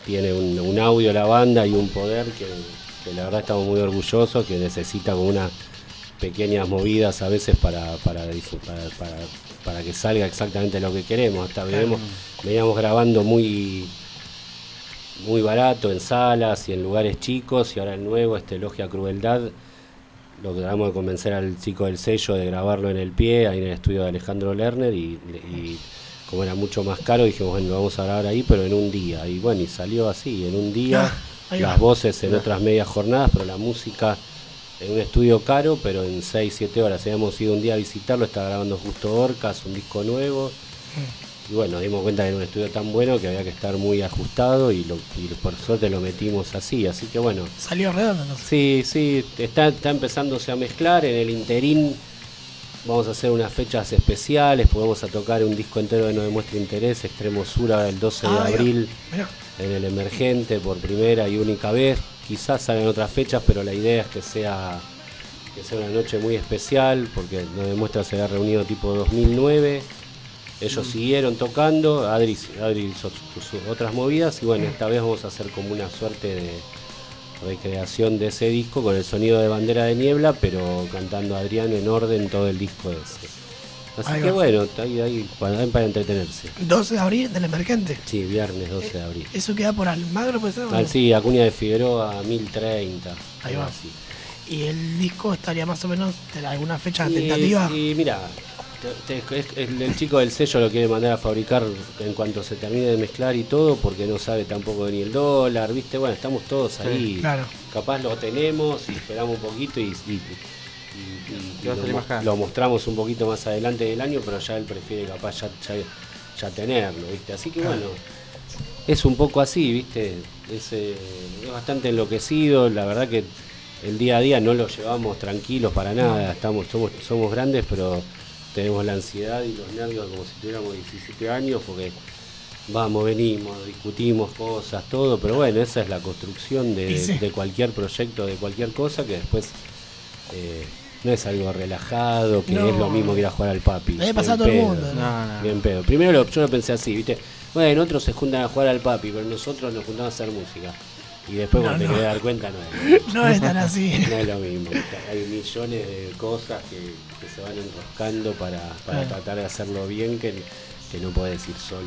S11: tiene un audio la banda y un poder que la verdad estamos muy orgullosos, que necesita como unas pequeñas movidas a veces para que salga exactamente lo que queremos. Hasta veníamos grabando muy barato en salas y en lugares chicos, y ahora el nuevo, Logia Crueldad, lo tratamos de convencer al chico del sello de grabarlo en el pie, ahí en el estudio de Alejandro Lerner, y como era mucho más caro, dijimos, bueno, lo vamos a grabar ahí, pero en un día. Y bueno, y salió así, en un día, las voces en otras medias jornadas, pero la música en un estudio caro, pero en 6-7 horas. Habíamos ido un día a visitarlo, estaba grabando Justo Orcas, un disco nuevo. Y bueno, nos dimos cuenta que era un estudio tan bueno que había que estar muy ajustado y por suerte lo metimos así que bueno.
S4: ¿Salió redondo, no?
S11: Sí, está empezándose a mezclar. En el interín vamos a hacer unas fechas especiales, porque vamos a tocar un disco entero de No Demuestra Interés, Extremo Sur, el 12 de abril, en el Emergente, por primera y única vez. Quizás salgan otras fechas, pero la idea es que sea una noche muy especial, porque No Demuestra se había reunido tipo 2009. Ellos siguieron tocando, Adri hizo sus otras movidas, y bueno, esta vez vamos a hacer como una suerte de recreación de ese disco con el sonido de Bandera de Niebla, pero cantando Adriano en orden todo el disco ese. Así que bueno, ahí para entretenerse.
S4: 12 de abril del Emergente.
S11: Sí, viernes 12 de abril.
S4: ¿Eso queda por Almagro, puede ser?
S11: Sí, Acuña de Figueroa, 1030.
S4: Ahí va.
S11: Así.
S4: ¿Y el disco estaría más o menos de alguna fecha tentativa?
S11: Y mira, el chico del sello lo quiere mandar a fabricar en cuanto se termine de mezclar y todo, porque no sabe tampoco ni el dólar, ¿viste? Bueno, estamos todos ahí.
S4: Claro.
S11: Capaz lo tenemos y esperamos un poquito y lo mostramos un poquito más adelante del año, pero ya él prefiere capaz ya tenerlo, ¿viste? Así que bueno, es un poco así, ¿viste? Es bastante enloquecido, la verdad que el día a día no lo llevamos tranquilos para nada, somos grandes, pero tenemos la ansiedad y los nervios como si tuviéramos 17 años, porque vamos, venimos, discutimos cosas, todo, pero bueno, esa es la construcción de cualquier proyecto, de cualquier cosa, que después no es algo relajado, que es lo mismo que ir a jugar al papi.
S4: Debe pasar todo el mundo.
S11: Bien pedo. Primero yo lo pensé así, ¿viste? Bueno, otros se juntan a jugar al papi, pero nosotros nos juntamos a hacer música. Y después cuando te querés dar cuenta
S4: no es tan así.
S11: No es lo mismo. Hay millones de cosas que se van enroscando para tratar de hacerlo bien, que no podés ir solo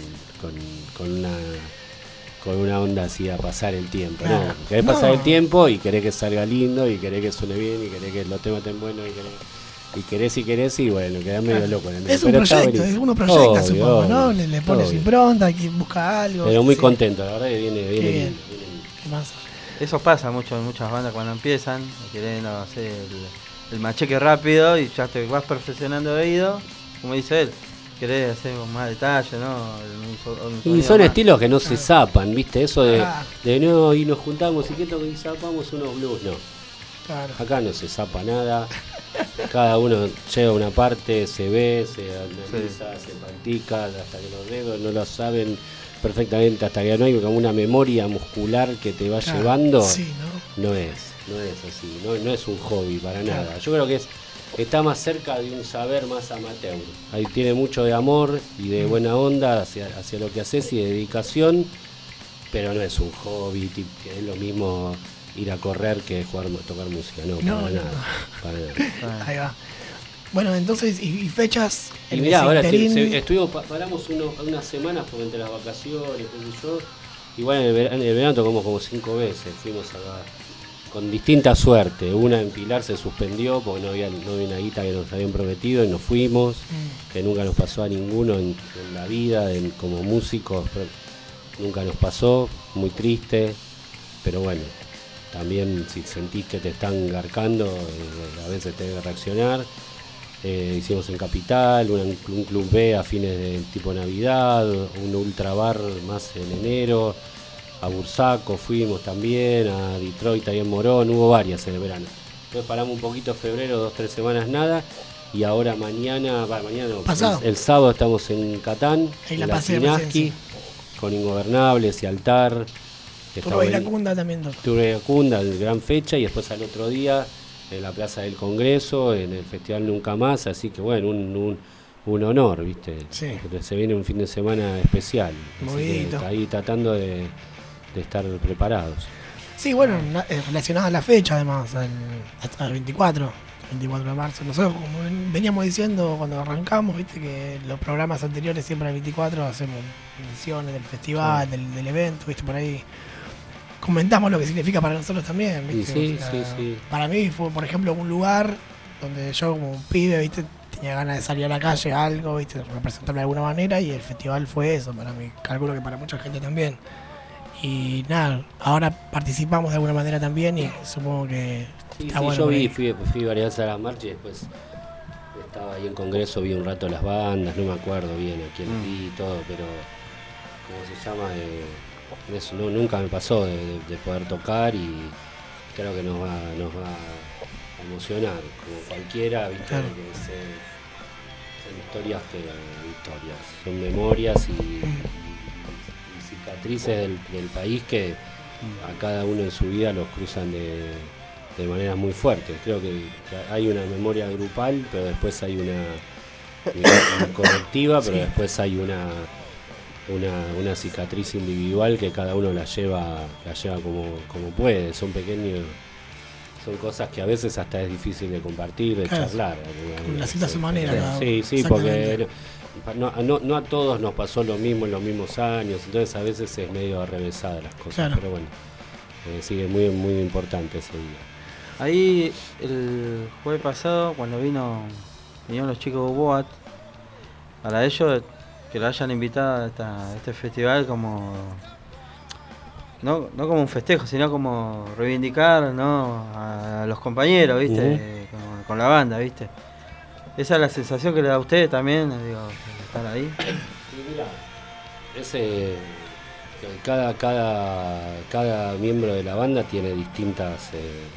S11: con una onda así a pasar el tiempo. No, querés pasar el tiempo y querés que salga lindo y querés que suene bien y querés que los temas estén buenos y querés y bueno, quedás medio loco en el medio.
S4: Es un proyecto, uno proyecta, supongo, ¿no? Le pone su impronta, busca algo.
S11: Pero muy contento, la verdad que viene bien.
S2: Eso pasa mucho en muchas bandas cuando empiezan, queriendo hacer el macheque rápido y ya te vas perfeccionando de oído, como dice él, querés hacer más detalle, ¿no?
S11: Y son estilos que no se zapan, ¿viste? Eso de no, y nos juntamos y zapamos unos blues, no.
S4: Claro.
S11: Acá no se zapa nada, cada uno lleva una parte, se ve, se analiza, se practica, hasta que los dedos no lo saben perfectamente, hasta que no hay como una memoria muscular que te va llevando, no es así, no es un hobby para nada. Yo creo que está más cerca de un saber más amateur. Ahí tiene mucho de amor y de buena onda hacia lo que haces y de dedicación, pero no es un hobby, que es lo mismo ir a correr que tocar música, para nada.
S4: Ahí va. Bueno, entonces, ¿y fechas?
S11: Y mirá, ahora paramos unas semanas porque entre las vacaciones, igual en el verano tocamos como 5 veces, fuimos con distinta suerte. Una en Pilar se suspendió porque no había una guita que nos habían prometido y nos fuimos, que nunca nos pasó a ninguno en la vida, como músicos, nunca nos pasó, muy triste, pero bueno, también si sentís que te están garcando, a veces tenés que reaccionar. Hicimos en Capital, un club B a fines de tipo Navidad, un ultra bar más en enero, a Bursaco fuimos también, a Detroit ahí en Morón, hubo varias en el verano. Entonces paramos un poquito en febrero, 2-3 semanas nada, y ahora el sábado estamos en Catán, en la Sinaski, con Ingobernables y Altar.
S4: Turbo Iracunda también.
S11: Turbo Iracunda, gran fecha, y después al otro día en la Plaza del Congreso, en el Festival Nunca Más, así que bueno, un honor, ¿viste?
S4: Sí.
S11: Se viene un fin de semana especial.
S4: Movidito.
S11: Ahí tratando de estar preparados.
S4: Sí, bueno, relacionada a la fecha además, hasta el 24 de marzo. Nosotros, como veníamos diciendo cuando arrancamos, viste que los programas anteriores siempre al 24 hacemos menciones del festival, del evento, viste, por ahí comentamos lo que significa para nosotros también, viste.
S11: Sí,
S4: O sea,
S11: sí.
S4: Para mí fue, por ejemplo, un lugar donde yo como un pibe, viste, tenía ganas de salir a la calle, algo, viste, representarme de alguna manera, y el festival fue eso para mí. Calculo que para mucha gente también. Y nada, ahora participamos de alguna manera también y supongo que está bueno.
S11: Yo fui varias veces a la marcha y después estaba ahí en Congreso, vi un rato las bandas, no me acuerdo bien a quién vi y todo, pero ¿cómo se llama? Eso nunca me pasó de poder tocar, y creo que nos va a emocionar, como cualquiera, ¿viste?
S4: Claro.
S11: Que son historias, son memorias y cicatrices del país que a cada uno en su vida los cruzan de maneras muy fuertes. Creo que hay una memoria grupal, pero después hay una colectiva, pero después hay una cicatriz individual que cada uno la lleva como puede. Son pequeños, son cosas que a veces hasta es difícil de compartir, de charlar.
S4: La cita a su manera.
S11: Claro. Sí, porque no a todos nos pasó lo mismo en los mismos años, entonces a veces es medio arrevesada las cosas,
S4: claro.
S11: Pero bueno, sí, es muy, muy importante ese día.
S2: Ahí el jueves pasado, cuando vinieron los chicos de Boat, para ellos que lo hayan invitado a este festival como no como un festejo, sino como reivindicar, ¿no?, a los compañeros, ¿viste? Como con la banda, ¿viste? Esa es la sensación que le da a ustedes también, digo, estar ahí.
S11: Sí, mira, cada miembro de la banda tiene distintas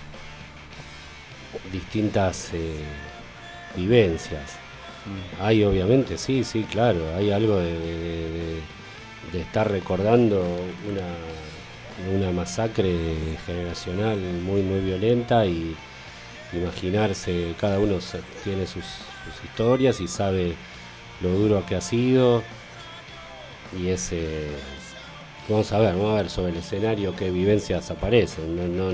S11: vivencias. Hay obviamente, sí, claro, hay algo de estar recordando una masacre generacional muy, muy violenta, y imaginarse, cada uno tiene sus historias y sabe lo duro que ha sido, y vamos a ver sobre el escenario qué vivencias aparecen.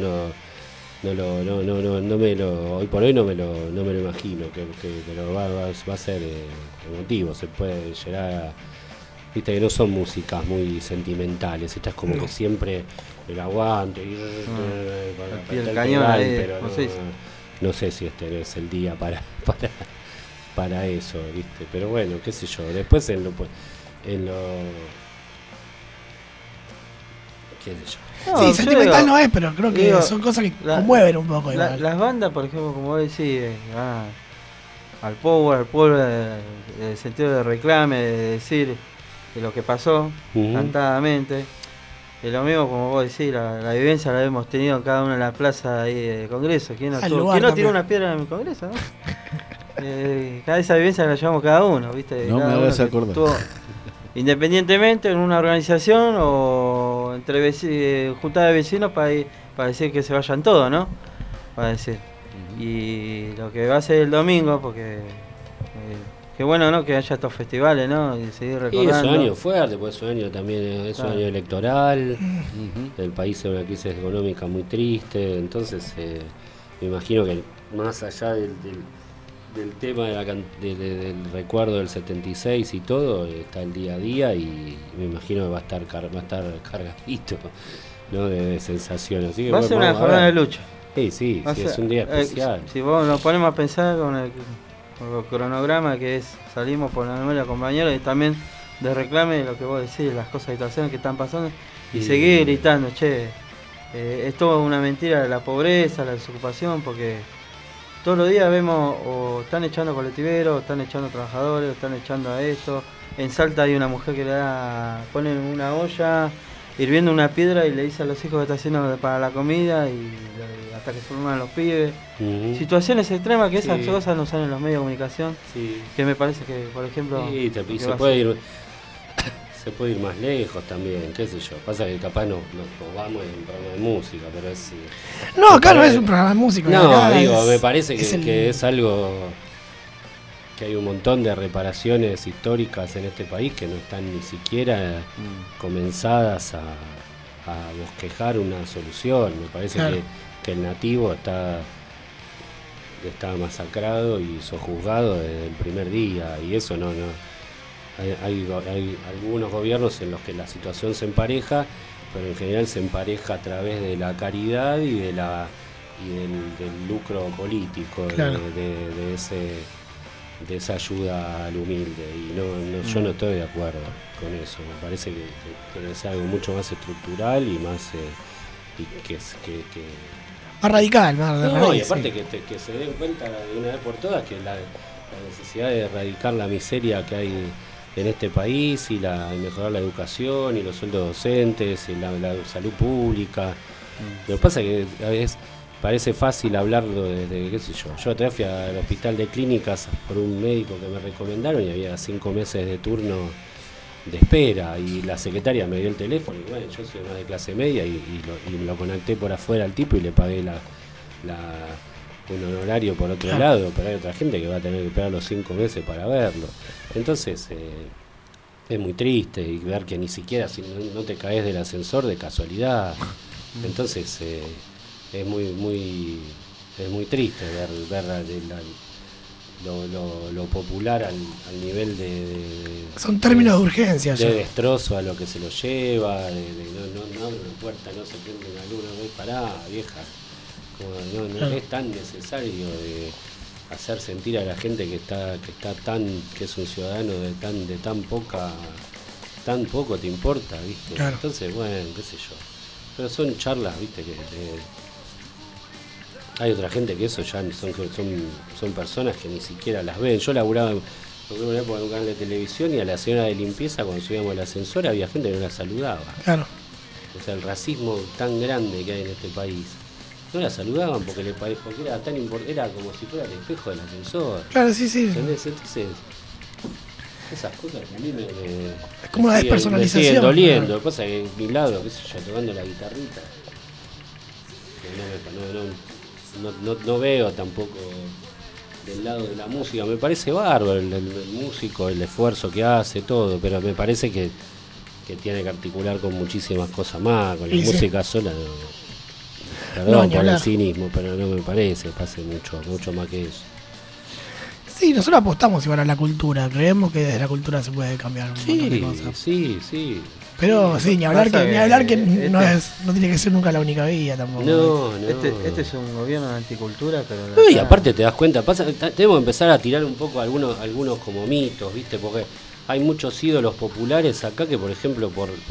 S11: Hoy por hoy no me lo imagino, pero va a ser emotivo. Se puede llegar a, viste que no son músicas muy sentimentales, esta es como que siempre el aguante y
S2: el cañón ahí,
S11: pero no sé si este es el día para eso, viste, pero bueno, qué sé yo. Después en lo qué sé yo.
S4: No, sí, sentimental no es, pero creo que son cosas que conmueven un poco.
S2: Las bandas, por ejemplo, como vos decís, al pueblo, el sentido de reclame, de decir de lo que pasó cantadamente. Y lo mismo, como vos decís, la vivencia la hemos tenido en cada una de las plazas ahí de Congreso. ¿Quién no tiró una piedra en el Congreso, no? Cada esa vivencia la llevamos cada uno, ¿viste?
S3: No
S2: cada
S3: me hagas acordar.
S2: Independientemente en una organización o entre juntas de vecinos para decir que se vayan todos, ¿no? Para decir. Y lo que va a ser el domingo, porque qué bueno, ¿no?, que haya estos festivales, ¿no? Y seguir recordando.
S11: Y es un año fuerte, pues es un año también, es un año electoral, el país es una crisis económica muy triste, entonces me imagino que más allá del tema del recuerdo del 76 y todo, está el día a día, y me imagino que va a estar cargadito, ¿no?, de sensaciones. Así que
S2: va a ser una jornada de lucha.
S11: Sí, es un día especial.
S2: Si vos nos ponemos a pensar con el cronograma que es, salimos por la memoria, compañeros, y también de reclame lo que vos decís, las cosas, situaciones que están pasando, y seguir gritando, es todo una mentira de la pobreza, la desocupación, porque todos los días vemos o están echando colectiveros, o están echando trabajadores, o están echando a esto. En Salta hay una mujer que ponen una olla hirviendo una piedra y le dice a los hijos que está haciendo para la comida, y hasta que se forman los pibes. Situaciones extremas que esas cosas no salen en los medios de comunicación, que me parece que, por ejemplo,
S11: se puede ir más lejos también, qué sé yo. Pasa que capaz nos vamos en un programa de música, pero es...
S4: No, acá no es un programa de música.
S11: No, me parece que es algo... que hay un montón de reparaciones históricas en este país que no están ni siquiera comenzadas a bosquejar una solución. Me parece
S4: Claro.
S11: que el nativo está masacrado y sojuzgado desde el primer día, y eso no. Hay algunos gobiernos en los que la situación se empareja, pero en general se empareja a través de la caridad y del lucro político,
S4: Claro.
S11: de esa ayuda al humilde, y yo no estoy de acuerdo con eso. Me parece que es algo mucho más estructural y más
S4: Más radical, más de
S11: no, y
S4: raíz,
S11: aparte
S4: sí.
S11: que se den cuenta de una vez por todas que la necesidad de erradicar la miseria que hay en este país y mejorar la educación y los sueldos docentes y la salud pública. Lo que pasa es que a veces parece fácil hablarlo desde, qué sé yo. Yo otra vez fui al hospital de clínicas por un médico que me recomendaron y había 5 meses de turno de espera, y la secretaria me dio el teléfono y bueno, yo soy más de clase media y lo conecté por afuera al tipo y le pagué un honorario por otro
S4: Claro.
S11: lado, pero hay otra gente que va a tener que esperar los 5 meses para verlo. Entonces es muy triste y ver que ni siquiera si no te caes del ascensor de casualidad. Entonces es muy triste ver lo popular al nivel de
S4: Son términos de urgencia
S11: de
S4: ya.
S11: destrozo a lo que se lo lleva, no abre una puerta, no se prende una luz, no, pará, vieja. Como no
S4: Claro.
S11: es tan necesario de hacer sentir a la gente que es un ciudadano de tan poco te importa, ¿viste?
S4: Claro.
S11: Entonces, bueno, qué sé yo. Pero son charlas, ¿viste? Hay otra gente que eso ya son personas que ni siquiera las ven. Yo laburaba en una época en un canal de televisión y a la señora de limpieza, cuando subíamos al ascensor, había gente que no la saludaba.
S4: Claro.
S11: O sea, el racismo tan grande que hay en este país. No la saludaban porque era tan importante, era como si fuera el espejo del ascensor.
S4: Claro, sí, sí.
S11: ¿Entendés? Entonces, esas cosas que a mí
S4: Es como una despersonalización,
S11: me siguen doliendo.
S4: claro.
S11: Lo que pasa es que mi lado, qué sé yo, tocando la guitarrita, no veo tampoco del lado de la música. Me parece bárbaro el músico, el esfuerzo que hace, todo, pero me parece que tiene que articular con muchísimas cosas más, con la
S4: Sí, sí.
S11: música sola.
S4: No,
S11: Perdón
S4: ni
S11: por el
S4: hablar.
S11: cinismo, pero no me parece que pase mucho más que eso.
S4: Sí, nosotros apostamos igual a la cultura. Creemos que desde la cultura se puede cambiar un montón de cosas.
S11: Sí.
S4: Pero sí, ni hablar
S2: Pasa
S4: que
S2: que
S4: no tiene que ser nunca la única vía tampoco.
S11: No.
S2: Este es un gobierno de anticultura, pero...
S11: No, y aparte te das cuenta, tenemos que empezar a tirar un poco algunos como mitos, ¿viste? Porque hay muchos ídolos populares acá que, por ejemplo,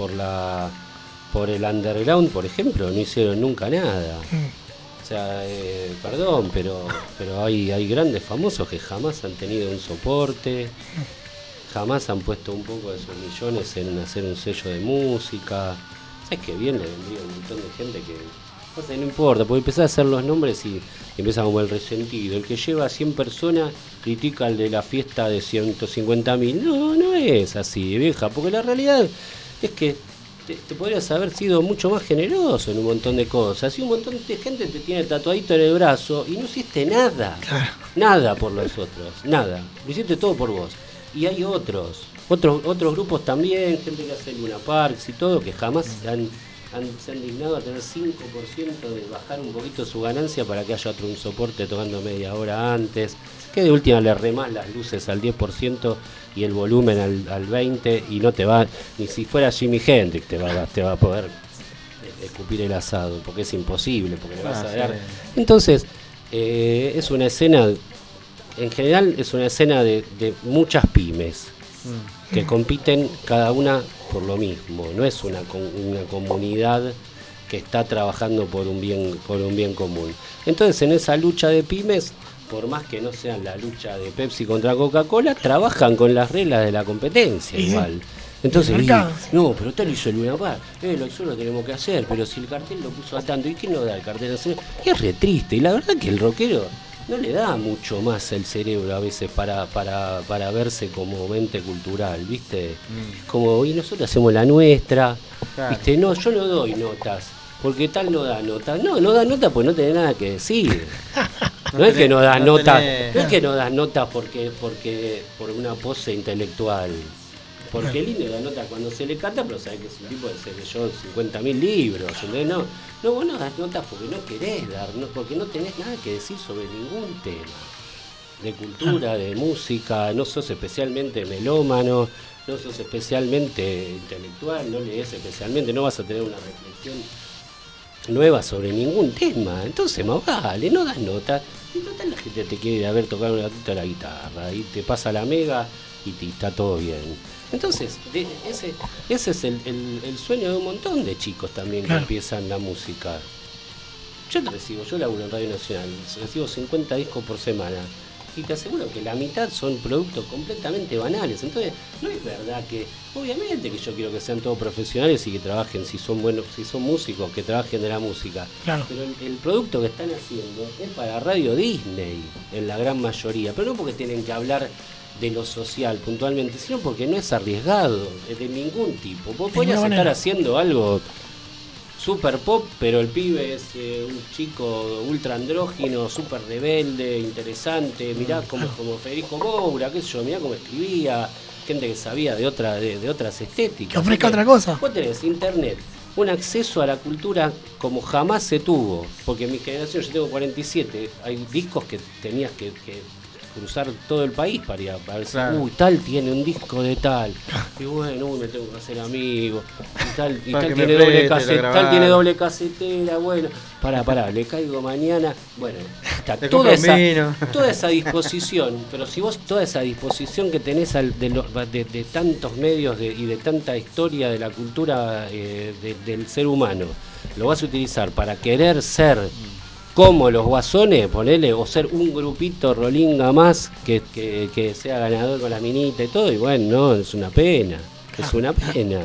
S11: por el underground, por ejemplo, no hicieron nunca nada. O sea, perdón, pero hay grandes famosos que jamás han tenido un soporte, jamás han puesto un poco de sus millones en hacer un sello de música. ¿Sabes qué bien le vendría un montón de gente que... O sea, no importa, porque empezás a hacer los nombres y empieza como el resentido. El que lleva 100 personas critica al de la fiesta de 150.000. No es así, vieja, porque la realidad es que te podrías haber sido mucho más generoso en un montón de cosas. Y un montón de gente te tiene tatuadito en el brazo y no hiciste nada.
S4: Claro.
S11: Nada por los otros, nada. Lo hiciste todo por vos. Y hay otros grupos también, gente que hace Luna Parks y todo, que jamás se han dignado a tener 5% de bajar un poquito su ganancia para que haya otro un soporte tocando media hora antes, que de última le remás las luces al 10% y el volumen al 20% y no te va, ni si fuera Jimi Hendrix te va a poder escupir el asado, porque es imposible, porque le vas a dar. Entonces, es una escena, en general es una escena de muchas pymes que compiten cada una por lo mismo, no es una comunidad que está trabajando por un bien común. Entonces, en esa lucha de pymes, por más que no sean la lucha de Pepsi contra Coca-Cola, trabajan con las reglas de la competencia igual. Entonces, no, pero tal hizo el Luna Park, eso lo tenemos que hacer, pero si el cartel lo puso a tanto, ¿y quién no da el cartel? Y es re triste, y la verdad que el rockero no le da mucho más el cerebro a veces para verse como mente cultural, ¿viste? Como, y nosotros hacemos la nuestra,
S2: Claro.
S11: ¿viste? No, yo no doy notas, porque tal no da notas. No da notas porque no tenés nada que decir. No es que no das notas, no es que no das notas porque por una pose intelectual. porque el indio da nota cuando se le canta, pero sabes que es un tipo que se leyó 50.000 libros, ¿entendés? No, vos no das notas porque no querés dar, porque no tenés nada que decir sobre ningún tema. De cultura, de música, no sos especialmente melómano, no sos especialmente intelectual, no lees especialmente, no vas a tener una reflexión nueva sobre ningún tema. Entonces más vale, no das notas. Y total la gente te quiere ir a ver tocar una tuta de la guitarra y te pasa la mega y está todo bien. Entonces, ese es el sueño de un montón de chicos también que empiezan la música. Yo laburo en Radio Nacional, recibo 50 discos por semana. Y te aseguro que la mitad son productos completamente banales. Entonces, no es verdad que, obviamente que yo quiero que sean todos profesionales y que trabajen, si son buenos, si son músicos, que trabajen de la música. Claro. Pero el producto que están haciendo es para Radio Disney, en la gran mayoría. Pero no porque tienen que hablar de lo social puntualmente, sino porque no es arriesgado, de ningún tipo. Vos podrías estar haciendo algo super pop, pero el pibe es un chico ultra andrógino, super rebelde, interesante, mirá como Federico Moura, qué sé yo, mirá cómo escribía, gente que sabía de otras estéticas.
S4: Que ofrezca otra cosa.
S11: Vos tenés internet, un acceso a la cultura como jamás se tuvo, porque en mi generación, yo tengo 47, hay discos que tenías que cruzar todo el país para ir a ver si, tal tiene un disco de tal, y bueno, me tengo que hacer amigo, y tal tiene doble casetera, bueno, pará, le caigo mañana, bueno, está toda esa disposición, pero si vos toda esa disposición que tenés de tantos medios y de tanta historia de la cultura del ser humano, lo vas a utilizar para querer ser como los Guasones, ponele, o ser un grupito rolinga más que sea ganador con la minita y todo, y bueno, no, es una pena. Es una pena.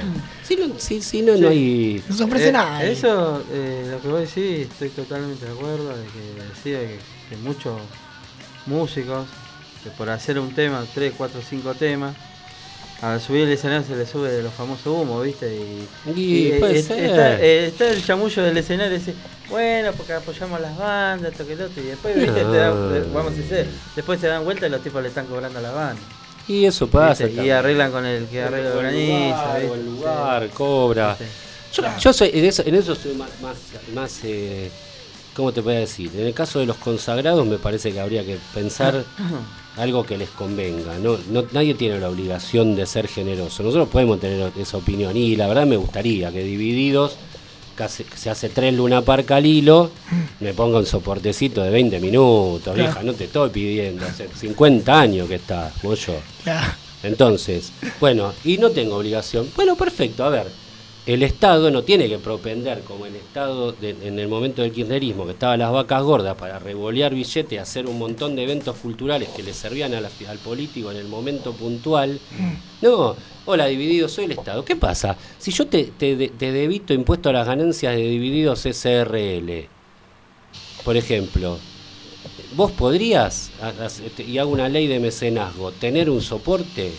S11: Si no hay...
S4: No se ofrece nada.
S2: Eso, lo que vos decís, estoy totalmente de acuerdo, de que decía que muchos músicos, que por hacer un tema, 3, 4, 5 temas, al subir el escenario se le sube los famosos humos, ¿viste? Y está el chamullo del escenario y dice, bueno, porque apoyamos a las bandas, esto que lo otro, y después, ¿viste? Vamos a decir, después se dan vuelta y los tipos le están cobrando a la banda.
S11: Y eso pasa.
S2: Y arreglan con el que arregla el granizo.
S11: El lugar, cobra. Sí. Yo soy, en eso soy más ¿cómo te puedo decir? En el caso de los consagrados me parece que habría que pensar algo que les convenga. No, nadie tiene la obligación de ser generoso. Nosotros podemos tener esa opinión y la verdad me gustaría que Divididos, que se hace 3 Luna Park al hilo, me ponga un soportecito de 20 minutos, vieja, no te estoy pidiendo, hace 50 años que está, como yo. Entonces, bueno, y no tengo obligación. Bueno, perfecto, a ver, el Estado no tiene que propender como el Estado en el momento del kirchnerismo, que estaban las vacas gordas para revolear billetes y hacer un montón de eventos culturales que le servían al político en el momento puntual. No, hola Divididos, soy el Estado. ¿Qué pasa? Si yo te debito impuesto a las ganancias de Divididos SRL, por ejemplo, vos podrías, y hago una ley de mecenazgo, tener un soporte.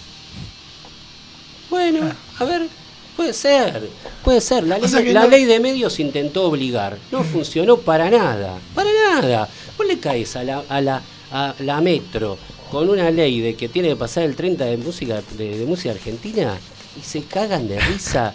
S11: Bueno, a ver, puede ser. La ley de medios intentó obligar, no funcionó para nada. Vos le caes a la Metro con una ley de que tiene que pasar el 30 de música argentina y se cagan de risa.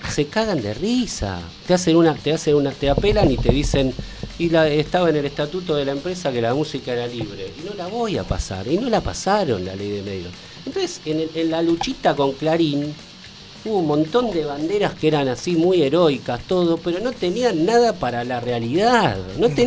S11: Te apelan y te dicen, estaba en el estatuto de la empresa que la música era libre, y no la voy a pasar, y no la pasaron la ley de medios. Entonces, en la luchita con Clarín hubo un montón de banderas que eran así muy heroicas, todo, pero no tenían nada para la realidad.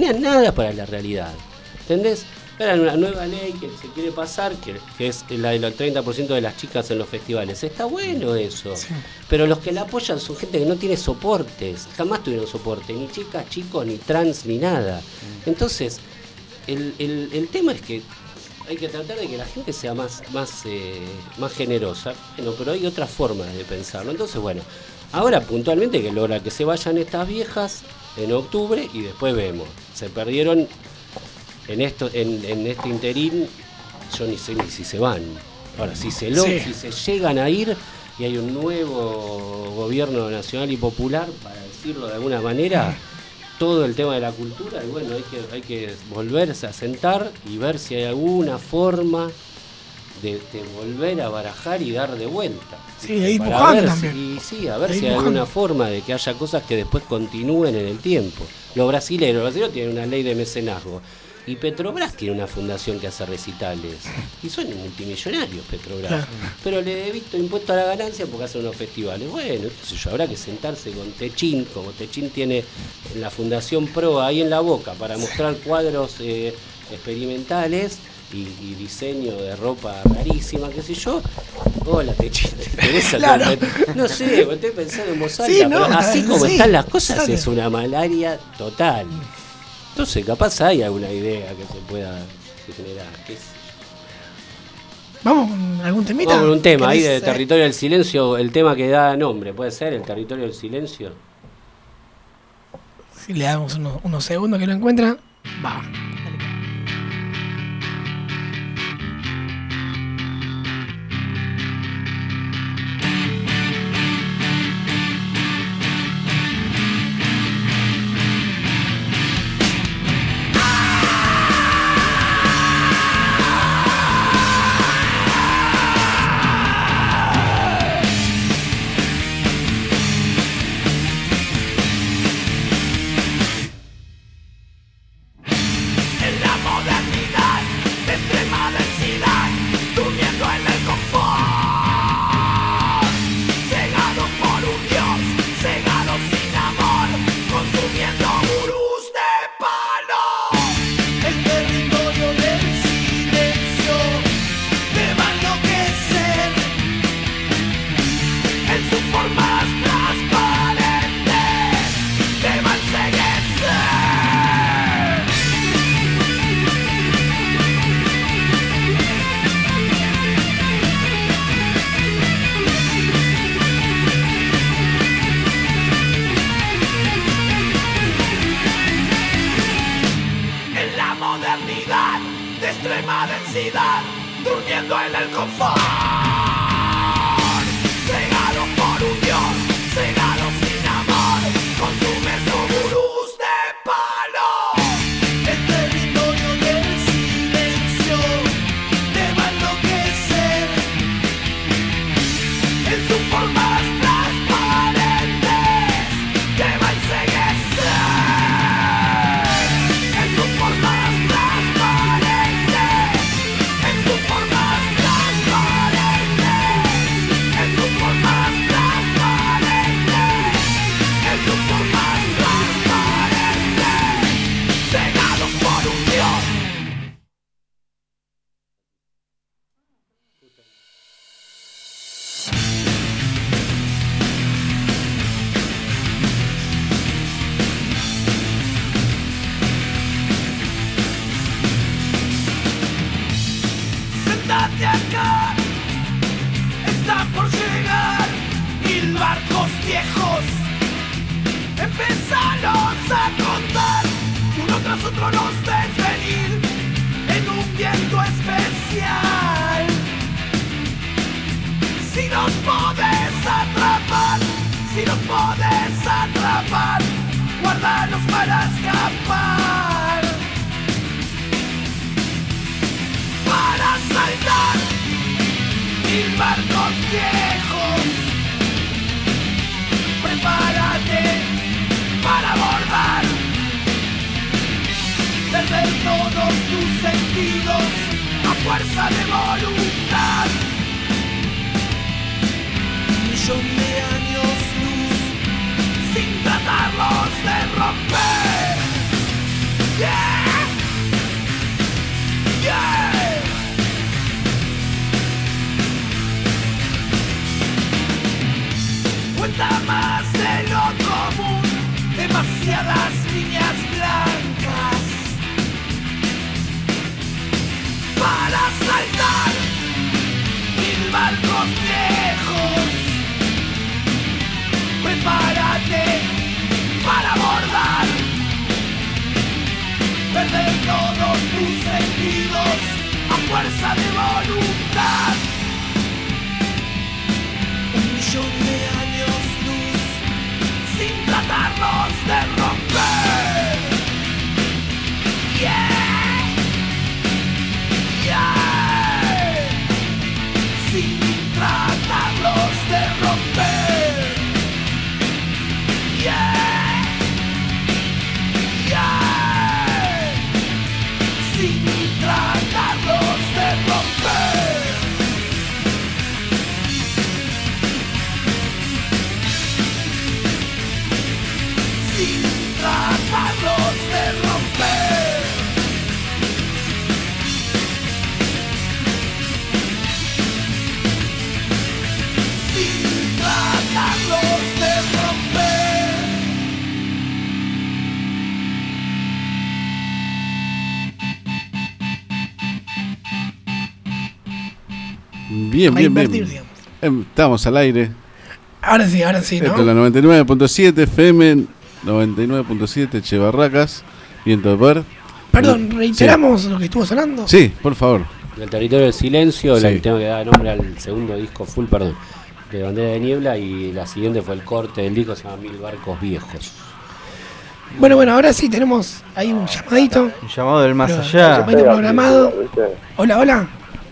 S11: ¿Entendés? Era una nueva ley que se quiere pasar, que es la del 30% de las chicas en los festivales. Está bueno eso. Sí. Pero los que la apoyan son gente que no tiene soportes. Jamás tuvieron soporte. Ni chicas, chicos, ni trans, ni nada. Entonces, el tema es que hay que tratar de que la gente sea más generosa. Bueno, pero hay otras formas de pensarlo. Entonces, bueno, ahora puntualmente que logra que se vayan estas viejas en octubre y después vemos. Se perdieron en este interín, yo ni sé ni si se van. Ahora, si se llegan a ir y hay un nuevo gobierno nacional y popular, para decirlo de alguna manera, todo el tema de la cultura, y bueno, hay que volverse a sentar y ver si hay alguna forma de volver a barajar y dar de vuelta.
S4: Sí, de ir
S11: Para
S4: buscando
S11: ver
S4: también.
S11: a ver si hay alguna forma de que haya cosas que después continúen en el tiempo. Los brasileños tienen una ley de mecenazgo. Y Petrobras tiene una fundación que hace recitales. Y son multimillonarios Petrobras.
S4: Claro.
S11: Pero le debito impuesto a la ganancia porque hacen unos festivales. Bueno, qué sé yo, habrá que sentarse con Techín, como Techín tiene en la Fundación Pro ahí en la boca para mostrar cuadros experimentales y diseño de ropa rarísima, qué sé yo. Hola, Techín, ¿te interesa?
S4: Claro.
S11: No sé, estoy pensando en voz alta,
S4: Sí, no,
S11: pero así como
S4: sí,
S11: están las cosas
S4: dale.
S11: es una malaria total. Entonces, capaz hay alguna idea que se pueda generar. ¿Qué sé yo?
S4: Vamos con algún temita.
S11: Vamos con un tema ahí de
S4: ¿Querés,
S11: Territorio del Silencio, el tema que da nombre, ¿puede ser el Territorio del Silencio?
S4: Si le damos unos segundos que lo encuentra, va.
S1: En la modernidad de extrema densidad, durmiendo en el confort, cegados por un dios, cegados sin amor, consumiendo gurús de palo. El territorio del silencio te va a enloquecer en sus formas transparentes, te va a enceguecer. En la modernidad de extrema densidad, durmiendo en el confort, cegado por un dios, cegado sin amor, consume su gurús de palo. El territorio del silencio te va a enloquecer en sus formas transparentes, te va a enceguecer. En sus formas transparentes, en sus formas transparentes, en sus formas transparentes, en sus formas transparentes, cegados por un dios. Sentate acá, está por llegar mil barcos viejos. Empezalos a contar, uno tras otro los ves venir en un viento especial. Si los podés atrapar, si los podés atrapar, guárdalos para escapar. Para saltar mil barcos viejos, prepárate para abordar, perder todos tus sentidos a fuerza de voluntad. Un millón de años luz sin tratarlos de romper. Yeah, yeah. Cuenta más de lo común, demasiadas líneas blancas para saltar mil barcos viejos. Prepárate para abordar, perder todos tus sentidos a fuerza de voluntad. Un millón de años luz sin tratarlos de romper. Yeah, yeah.
S3: Bien,
S4: para
S3: bien,
S4: invertir,
S3: bien.
S4: digamos.
S3: Estamos al aire.
S4: Ahora sí, ¿no?
S3: Esto es la 99.7 FM, 99.7 Che Barracas, Viento de Poder.
S4: Perdón, reiteramos lo que estuvo sonando.
S3: Sí, por favor.
S11: El Territorio del Silencio,
S3: Sí.
S11: la que tengo que dar nombre al segundo disco full, perdón, de Bandera de Niebla, y la siguiente fue el corte del disco, se llama 1000 barcos viejos.
S4: Bueno, ahora sí tenemos ahí un llamadito.
S2: Un llamado del más
S4: Pero,
S2: allá.
S4: llamadito programado. Hola, hola.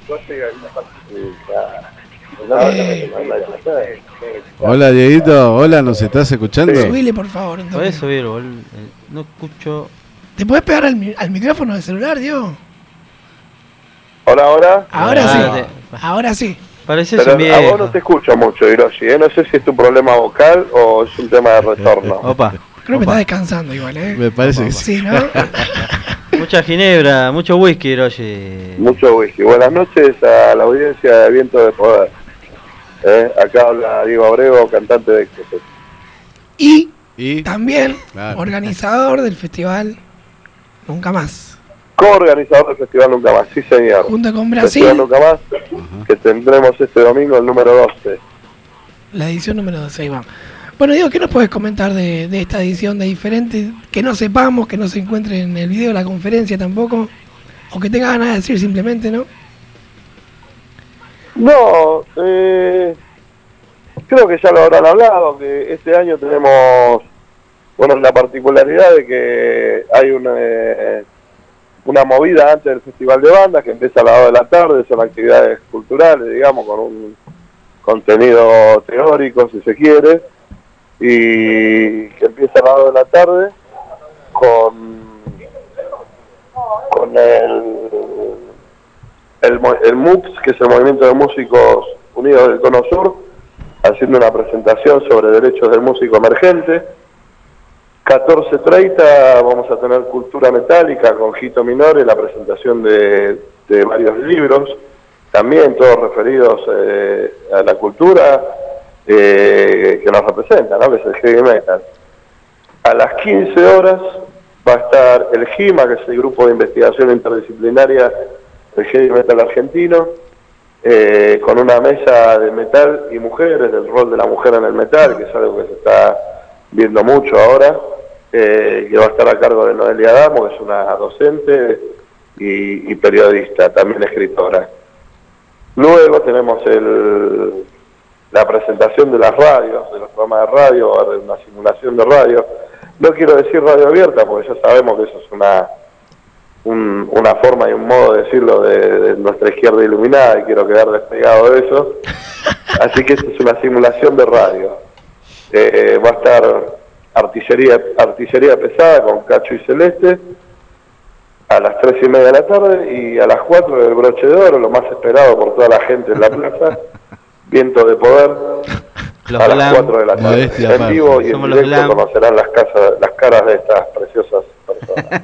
S3: Hola, Dieguito. Hola, ¿nos estás escuchando?
S4: Subile, por favor.
S2: ¿Podés subir, no escucho.
S4: ¿Te podés pegar al micrófono del celular, Diego?
S5: Hola.
S4: Ahora sí.
S2: Parece
S5: Pero
S2: un
S5: a
S2: viejo.
S5: vos no te escucho mucho, Hiroshi, ¿eh? No sé si es tu problema vocal o es un tema de retorno.
S2: Opa.
S4: Creo que está descansando igual, ¿eh?
S3: Me parece que
S4: Sí, ¿no?
S2: Mucha ginebra, mucho whisky, Hiroshi.
S5: Mucho whisky. Buenas noches a la audiencia de Viento de Poder. Acá habla Diego Abrego, cantante de Exocet.
S4: Y también
S3: Claro.
S4: organizador del festival Nunca Más.
S5: Co-organizador del Festival Nunca Más, sí señor.
S4: Junto con
S5: Festival
S4: Brasil,
S5: Nunca Más, que tendremos este domingo el número 12.
S4: la edición número 12. Ahí va. Bueno, Diego, ¿qué nos puedes comentar de esta edición de diferente? Que no sepamos, que no se encuentre en el video de la conferencia tampoco. O que tenga ganas de decir simplemente, ¿no?
S5: No, creo que ya lo habrán hablado, que este año tenemos, bueno, la particularidad de que hay una movida antes del Festival de Bandas que empieza a las 2 de la tarde, son actividades culturales, digamos, con un contenido teórico, si se quiere, y que empieza a las 2 de la tarde con el MUX, que es el Movimiento de Músicos Unidos del Cono Sur, haciendo una presentación sobre derechos del músico emergente. 14:30 vamos a tener Cultura Metálica con Gito Minore, la presentación de varios libros, también todos referidos a la cultura que nos representa, ¿no? Que es el heavy metal. A las 15 horas va a estar el GIMA, que es el Grupo de Investigación Interdisciplinaria del Heavy Metal Argentino, con una mesa de metal y mujeres, del rol de la mujer en el metal, que es algo que se está viendo mucho ahora, que va a estar a cargo de Noelia Adamo, que es una docente y periodista, también escritora. Luego tenemos la presentación de las radios, de los programas de radio, va a haber una simulación de radio. No quiero decir radio abierta, porque ya sabemos que eso es una forma y un modo de decirlo de nuestra izquierda iluminada, y quiero quedar despegado de eso. Así que esta es una simulación de radio. Va a estar artillería pesada con Cacho y Celeste a las 3:30 de la tarde, y a las 4 el broche de oro, lo más esperado por toda la gente en la plaza, Viento de Poder, a las 4 de la tarde. En vivo y en directo conocerán las caras de estas preciosas personas.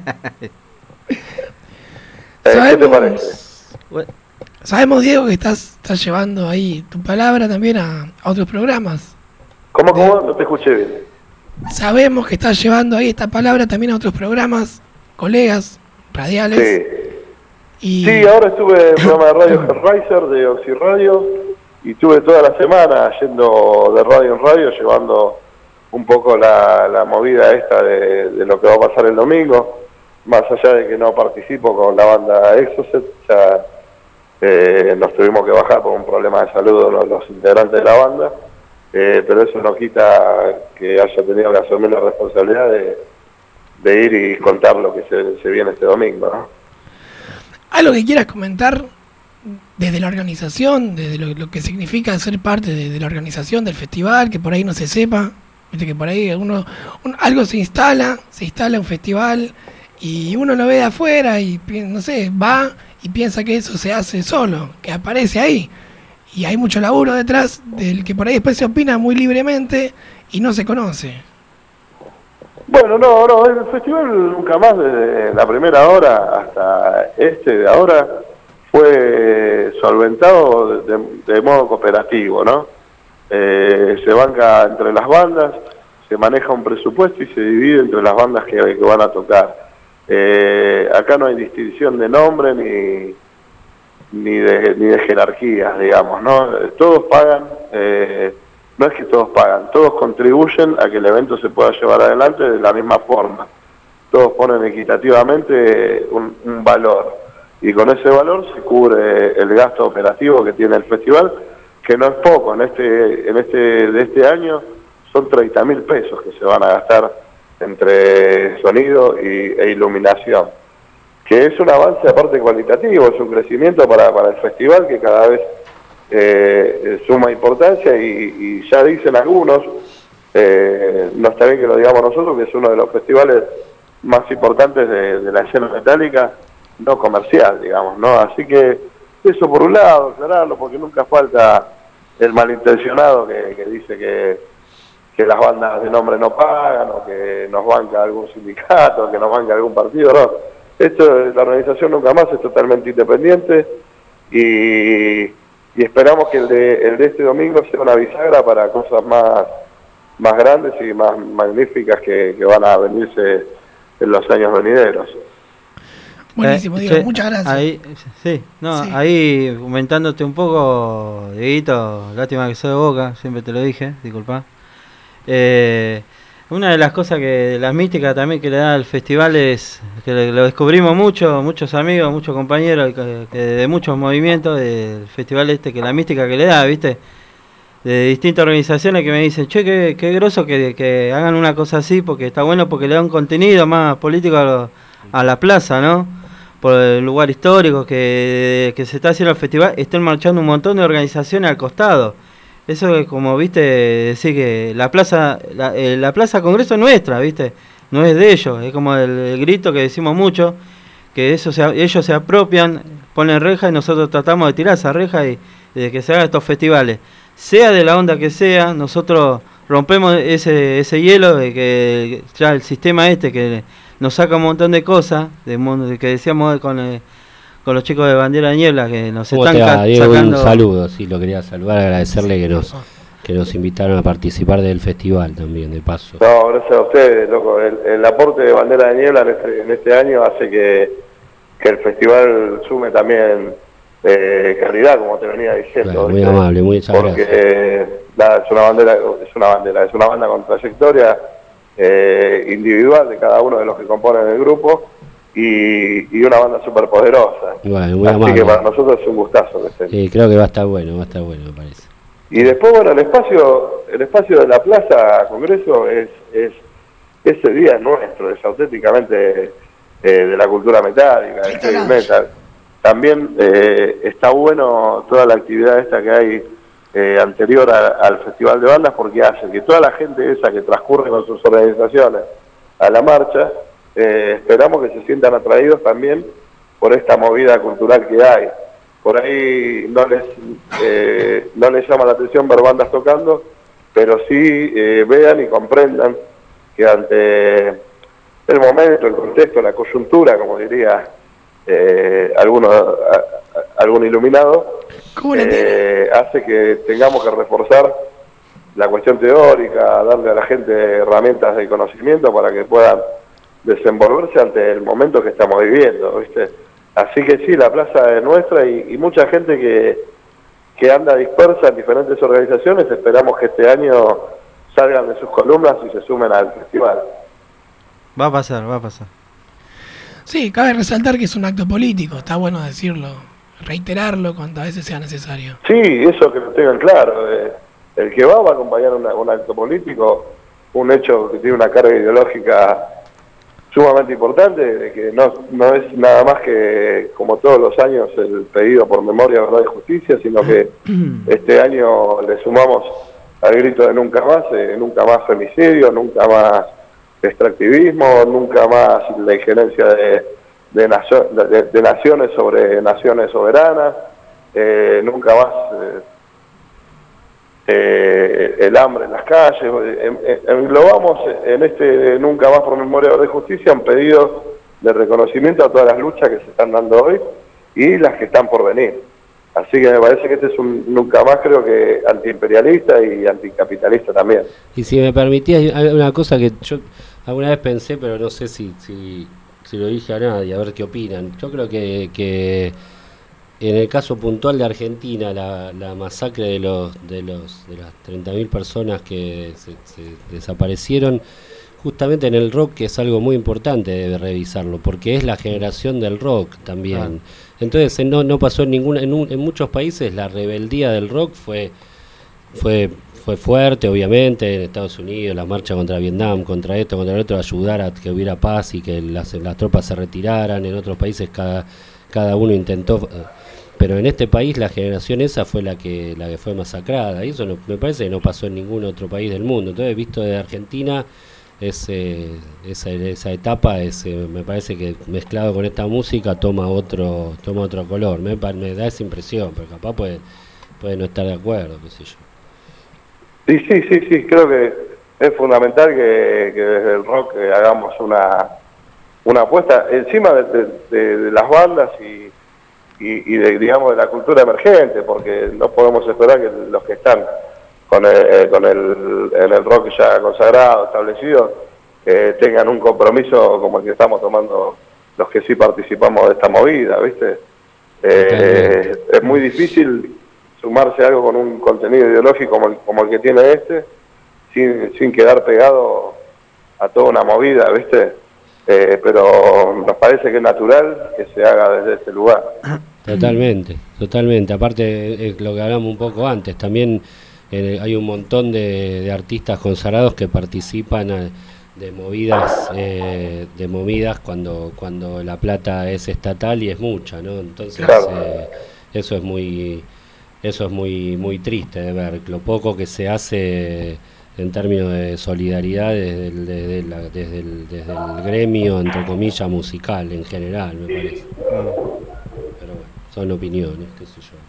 S5: ¿Qué te parece?
S4: Sabemos, Diego, que estás llevando ahí tu palabra también a otros programas.
S5: ¿Cómo? No te escuché bien.
S4: Sabemos que estás llevando ahí esta palabra también a otros programas, colegas, radiales.
S5: Sí. Sí, ahora estuve en el programa de radio Hellraiser de Oxy Radio, y estuve toda la semana yendo de radio en radio, llevando un poco la movida esta de lo que va a pasar el domingo. Más allá de que no participo con la banda Exocet, ya nos tuvimos que bajar por un problema de salud los integrantes de la banda, pero eso no quita que haya tenido que asumir la responsabilidad de ir y contar lo que se viene este domingo, ¿no?
S4: ¿Algo que quieras comentar desde la organización, desde lo que significa ser parte de la organización del festival, que por ahí no se sepa? Viste que por ahí algo se instala un festival, y uno lo ve de afuera y, no sé, va y piensa que eso se hace solo, que aparece ahí. Y hay mucho laburo detrás del que por ahí después se opina muy libremente y no se conoce.
S5: Bueno, no, el festival Nunca Más, desde la primera hora hasta de ahora, fue solventado de modo cooperativo, ¿no? Se banca entre las bandas, se maneja un presupuesto y se divide entre las bandas que van a tocar. Acá no hay distinción de nombre ni de jerarquías, digamos, ¿no? Todos pagan, no es que todos pagan, todos contribuyen a que el evento se pueda llevar adelante de la misma forma. Todos ponen equitativamente un valor, y con ese valor se cubre el gasto operativo que tiene el festival, que no es poco. De este año son 30.000 pesos que se van a gastar entre sonido e iluminación, que es un avance aparte cualitativo, es un crecimiento para el festival que cada vez suma importancia, y ya dicen algunos, no está bien que lo digamos nosotros, que es uno de los festivales más importantes de la escena metálica no comercial, digamos, ¿no? Así que eso por un lado, aclararlo, porque nunca falta el malintencionado que dice que las bandas de nombre no pagan, o que nos banca algún sindicato, que nos banca algún partido, no. La organización Nunca Más es totalmente independiente, y esperamos que el de este domingo sea una bisagra para cosas más grandes y más magníficas que van a venirse en los años venideros.
S4: Buenísimo, Diego, muchas gracias.
S2: Ahí, ahí comentándote un poco, Dieguito, lástima que soy de Boca, siempre te lo dije, disculpa. Una de las cosas que las místicas también que le da al festival es que lo descubrimos muchos amigos, muchos compañeros que de muchos movimientos del festival que la mística que le da, ¿viste? De distintas organizaciones que me dicen, che, qué groso que hagan una cosa así, porque está bueno, porque le da un contenido más político a la plaza, ¿no? Por el lugar histórico que se está haciendo el festival, están marchando un montón de organizaciones al costado. Eso es como, viste, decir que la plaza Congreso es nuestra, viste, no es de ellos, es como el grito que decimos mucho, que ellos se apropian, ponen reja y nosotros tratamos de tirar esa reja y de que se hagan estos festivales. Sea de la onda que sea, nosotros rompemos ese hielo de que ya el sistema que nos saca un montón de cosas, de que decíamos con los chicos de Bandera de Niebla, que nos están
S11: sacando. Un saludo, sí, lo quería saludar, agradecerle que nos invitaron a participar del festival también, de paso.
S5: No, gracias a ustedes, loco. El aporte de Bandera de Niebla en este año hace que el festival sume también calidad, como te venía diciendo.
S11: Claro, muy amable, muchas gracias.
S5: Porque es una banda con trayectoria individual de cada uno de los que componen el grupo, y una banda súper poderosa.
S11: Bueno, muy
S5: así
S11: amable.
S5: que para nosotros es un gustazo que estén.
S11: Sí, creo que va a estar bueno, me parece.
S5: Y después, bueno, el espacio de la Plaza Congreso ese día es nuestro, es auténticamente de la cultura metálica, del heavy metal. También está bueno toda la actividad esta que hay anterior al Festival de Bandas, porque hace que toda la gente esa que transcurre con sus organizaciones a la marcha, esperamos que se sientan atraídos también por esta movida cultural que hay. Por ahí no les llama la atención ver bandas tocando, pero sí vean y comprendan que ante el momento, el contexto, la coyuntura, como diría algún iluminado, hace que tengamos que reforzar la cuestión teórica, darle a la gente herramientas de conocimiento para que puedan desenvolverse ante el momento que estamos viviendo, ¿viste? Así que sí, la plaza es nuestra, y mucha gente que anda dispersa en diferentes organizaciones, esperamos que este año salgan de sus columnas y se sumen al festival.
S2: Va a pasar.
S4: Sí, cabe resaltar que es un acto político, está bueno decirlo, reiterarlo cuantas veces sea necesario.
S5: Sí, eso que lo tengan claro. El que va a acompañar un acto político, un hecho que tiene una carga ideológica sumamente importante, de que no es nada más que, como todos los años, el pedido por memoria, verdad y justicia, sino que este año le sumamos al grito de nunca más femicidio, nunca más extractivismo, nunca más la injerencia de naciones sobre naciones soberanas, nunca más el hambre en las calles. Englobamos en este nunca más por memoria, verdad y justicia un pedido de reconocimiento a todas las luchas que se están dando hoy y las que están por venir. Así que me parece que este es un nunca más, creo que antiimperialista y anticapitalista también.
S11: Y si me permitías, hay una cosa que yo alguna vez pensé, pero no sé si lo dije a nadie, a ver qué opinan. Yo creo que en el caso puntual de Argentina, la masacre de las 30.000 personas que se desaparecieron, justamente en el rock, que es algo muy importante de revisarlo, porque es la generación del rock también. Entonces no pasó en muchos países la rebeldía del rock fue fuerte, obviamente, en Estados Unidos, la marcha contra Vietnam, contra esto, contra el otro, ayudar a que hubiera paz y que las tropas se retiraran. En otros países cada uno intentó, pero en este país la generación esa fue la que fue masacrada, y eso me parece que no pasó en ningún otro país del mundo. Entonces, visto de Argentina, esa etapa me parece que mezclado con esta música toma otro color. Me da esa impresión, pero capaz puede no estar de acuerdo, qué sé yo.
S5: Sí, creo que es fundamental que desde el rock hagamos una apuesta encima de las bandas y digamos de la cultura emergente, porque no podemos esperar que los que están en el rock ya consagrado, establecido, tengan un compromiso como el que estamos tomando los que sí participamos de esta movida, ¿viste? Es muy difícil sumarse a algo con un contenido ideológico como el que tiene sin quedar pegado a toda una movida, ¿viste? Pero nos parece que es natural que se haga desde ese lugar.
S11: Totalmente. Aparte, lo que hablamos un poco antes, también hay un montón de artistas consagrados que participan de movidas cuando la plata es estatal y es mucha, ¿no? Entonces, claro. Eso es muy triste de ver lo poco que se hace en términos de solidaridad desde el gremio, entre comillas, musical en general, me parece. Pero bueno, son opiniones, qué sé yo.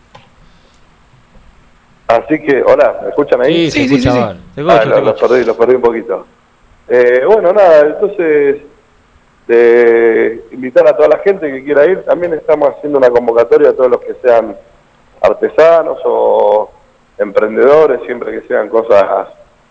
S5: Así que, hola, ¿me escuchan ahí?
S11: Sí, se escucha.
S5: Los perdí un poquito. Bueno, nada, entonces invitar a toda la gente que quiera ir. También estamos haciendo una convocatoria a todos los que sean artesanos o emprendedores, siempre que sean cosas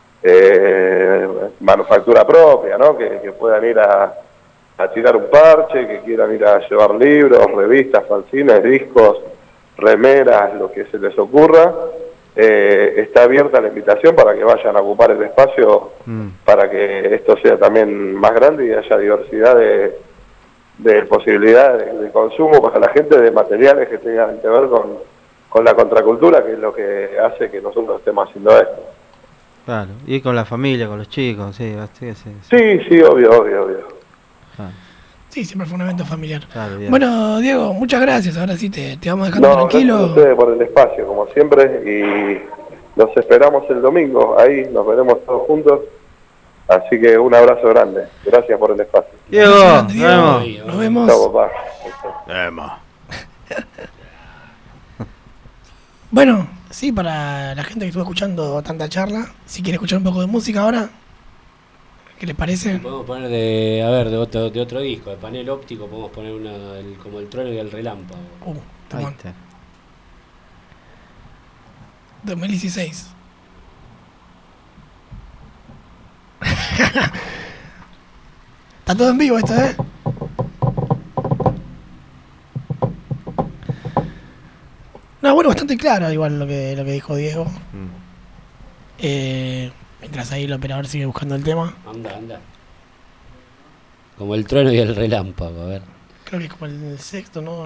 S5: manufactura propia, ¿no? Que puedan ir a tirar un parche, que quieran ir a llevar libros, revistas, fanzines, discos, remeras, lo que se les ocurra. Está abierta la invitación para que vayan a ocupar el espacio para que esto sea también más grande y haya diversidad de posibilidades de consumo para la gente, de materiales que tengan que ver con la contracultura, que es lo que hace que nosotros estemos haciendo esto.
S2: Claro, y con la familia, con los chicos, sí.
S5: Sí, obvio.
S2: Ah.
S4: Sí, siempre fue un evento familiar.
S2: Claro,
S4: bueno, Diego, muchas gracias. Ahora sí te vamos dejando tranquilo.
S5: Gracias a ustedes por el espacio, como siempre, y los esperamos el domingo. Ahí nos veremos todos juntos. Así que un abrazo grande. Gracias por el espacio.
S2: Diego,
S4: nos vemos.
S5: Chao, papá.
S4: Bueno, sí, para la gente que estuvo escuchando tanta charla, si quiere escuchar un poco de música ahora, ¿qué les parece?
S11: Podemos poner de otro disco, de Panel Óptico, podemos poner como el trueno y el relámpago.
S2: Ahí está.
S4: 2016. Está todo en vivo esto, ¿eh? No, bueno, bastante claro igual lo que dijo Diego. Mientras ahí el operador sigue buscando el tema.
S11: Anda. Como el trueno y el relámpago, a ver.
S4: Creo que es como el sexto, ¿no?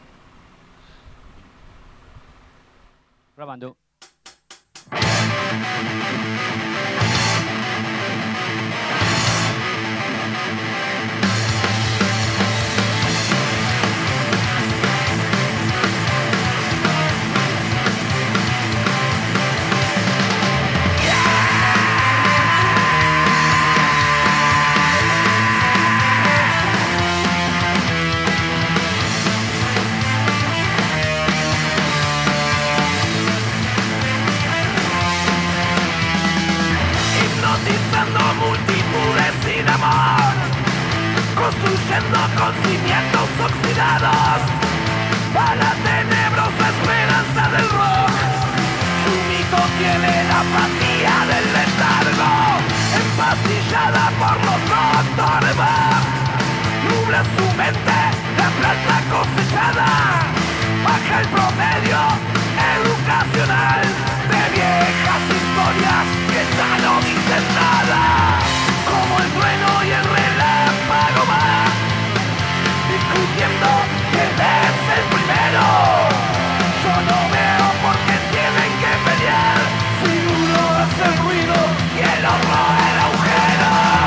S12: Grabando.
S1: Construyendo con cimientos oxidados a la tenebrosa esperanza del rock. Su mito tiene la apatía del letargo, empastillada por los doctores. Nubla su mente la plata cosechada baja el promedio educacional de viejas historias que ya no dicen nada, como el trueno y el relámpago va discutiendo quién es el primero. Yo no veo por qué tienen que pelear si uno hace el ruido y el otro el agujero.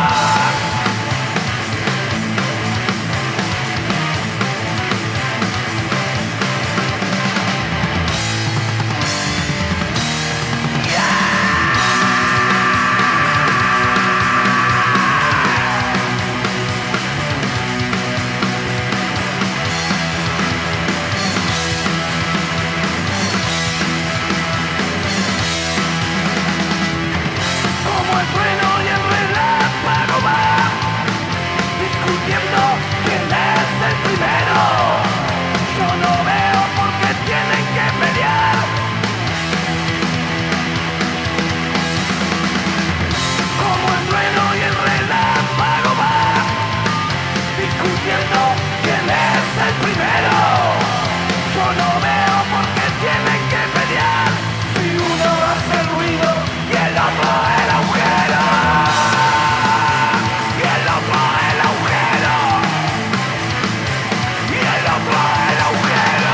S1: Como el trueno y el relámpago va discutiendo quién es el primero. Yo no veo por qué tienen que pelear. Como el trueno y el relámpago va discutiendo quién es el primero. Yo no veo por qué tienen que pelear si uno hace el ruido y el otro el agujero. Y el otro el agujero. Y el otro el agujero.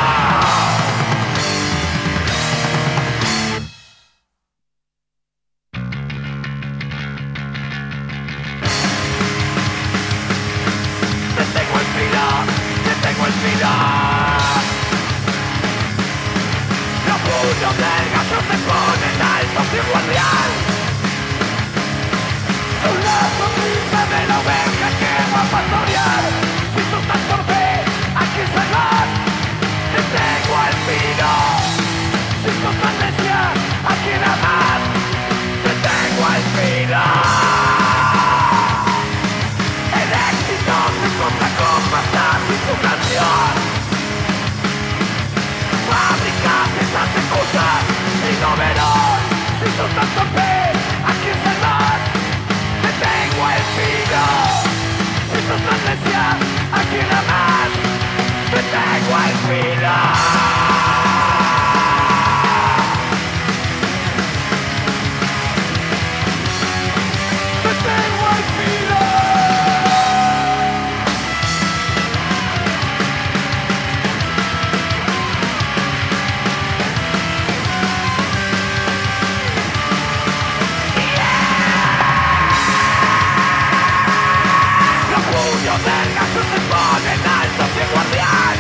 S1: Te tengo el filo, te tengo el filo. Los puños del gallo se ponen altos y guardián. La sonrisa de la oveja que va a pastorear. Si sos tan torpe, aquí salvás. Te tengo al filo. Si sos tan necia, aquí nada más. Te tengo al filo. El éxito se compra con pastas y su canción. Fabricas esas excusas y no verás. Si sos tan torpe, aquí salvás. Te tengo el filo. Si sos tan necia, aquí nada más. Te tengo el filo. Te tengo el filo. Los puños del gato se ponen altos y guardián.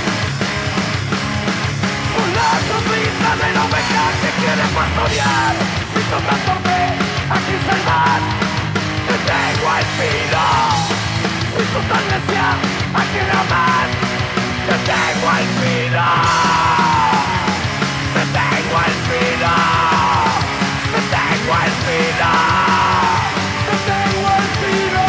S1: Con la sonrisa de la oveja que quiere pastorear. Si sos tan torpe, aquí salvás. Te tengo al filo. Si sos tan necia, aquí nada más. Te tengo al filo. Te tengo al filo. Te tengo al filo. Te tengo al filo.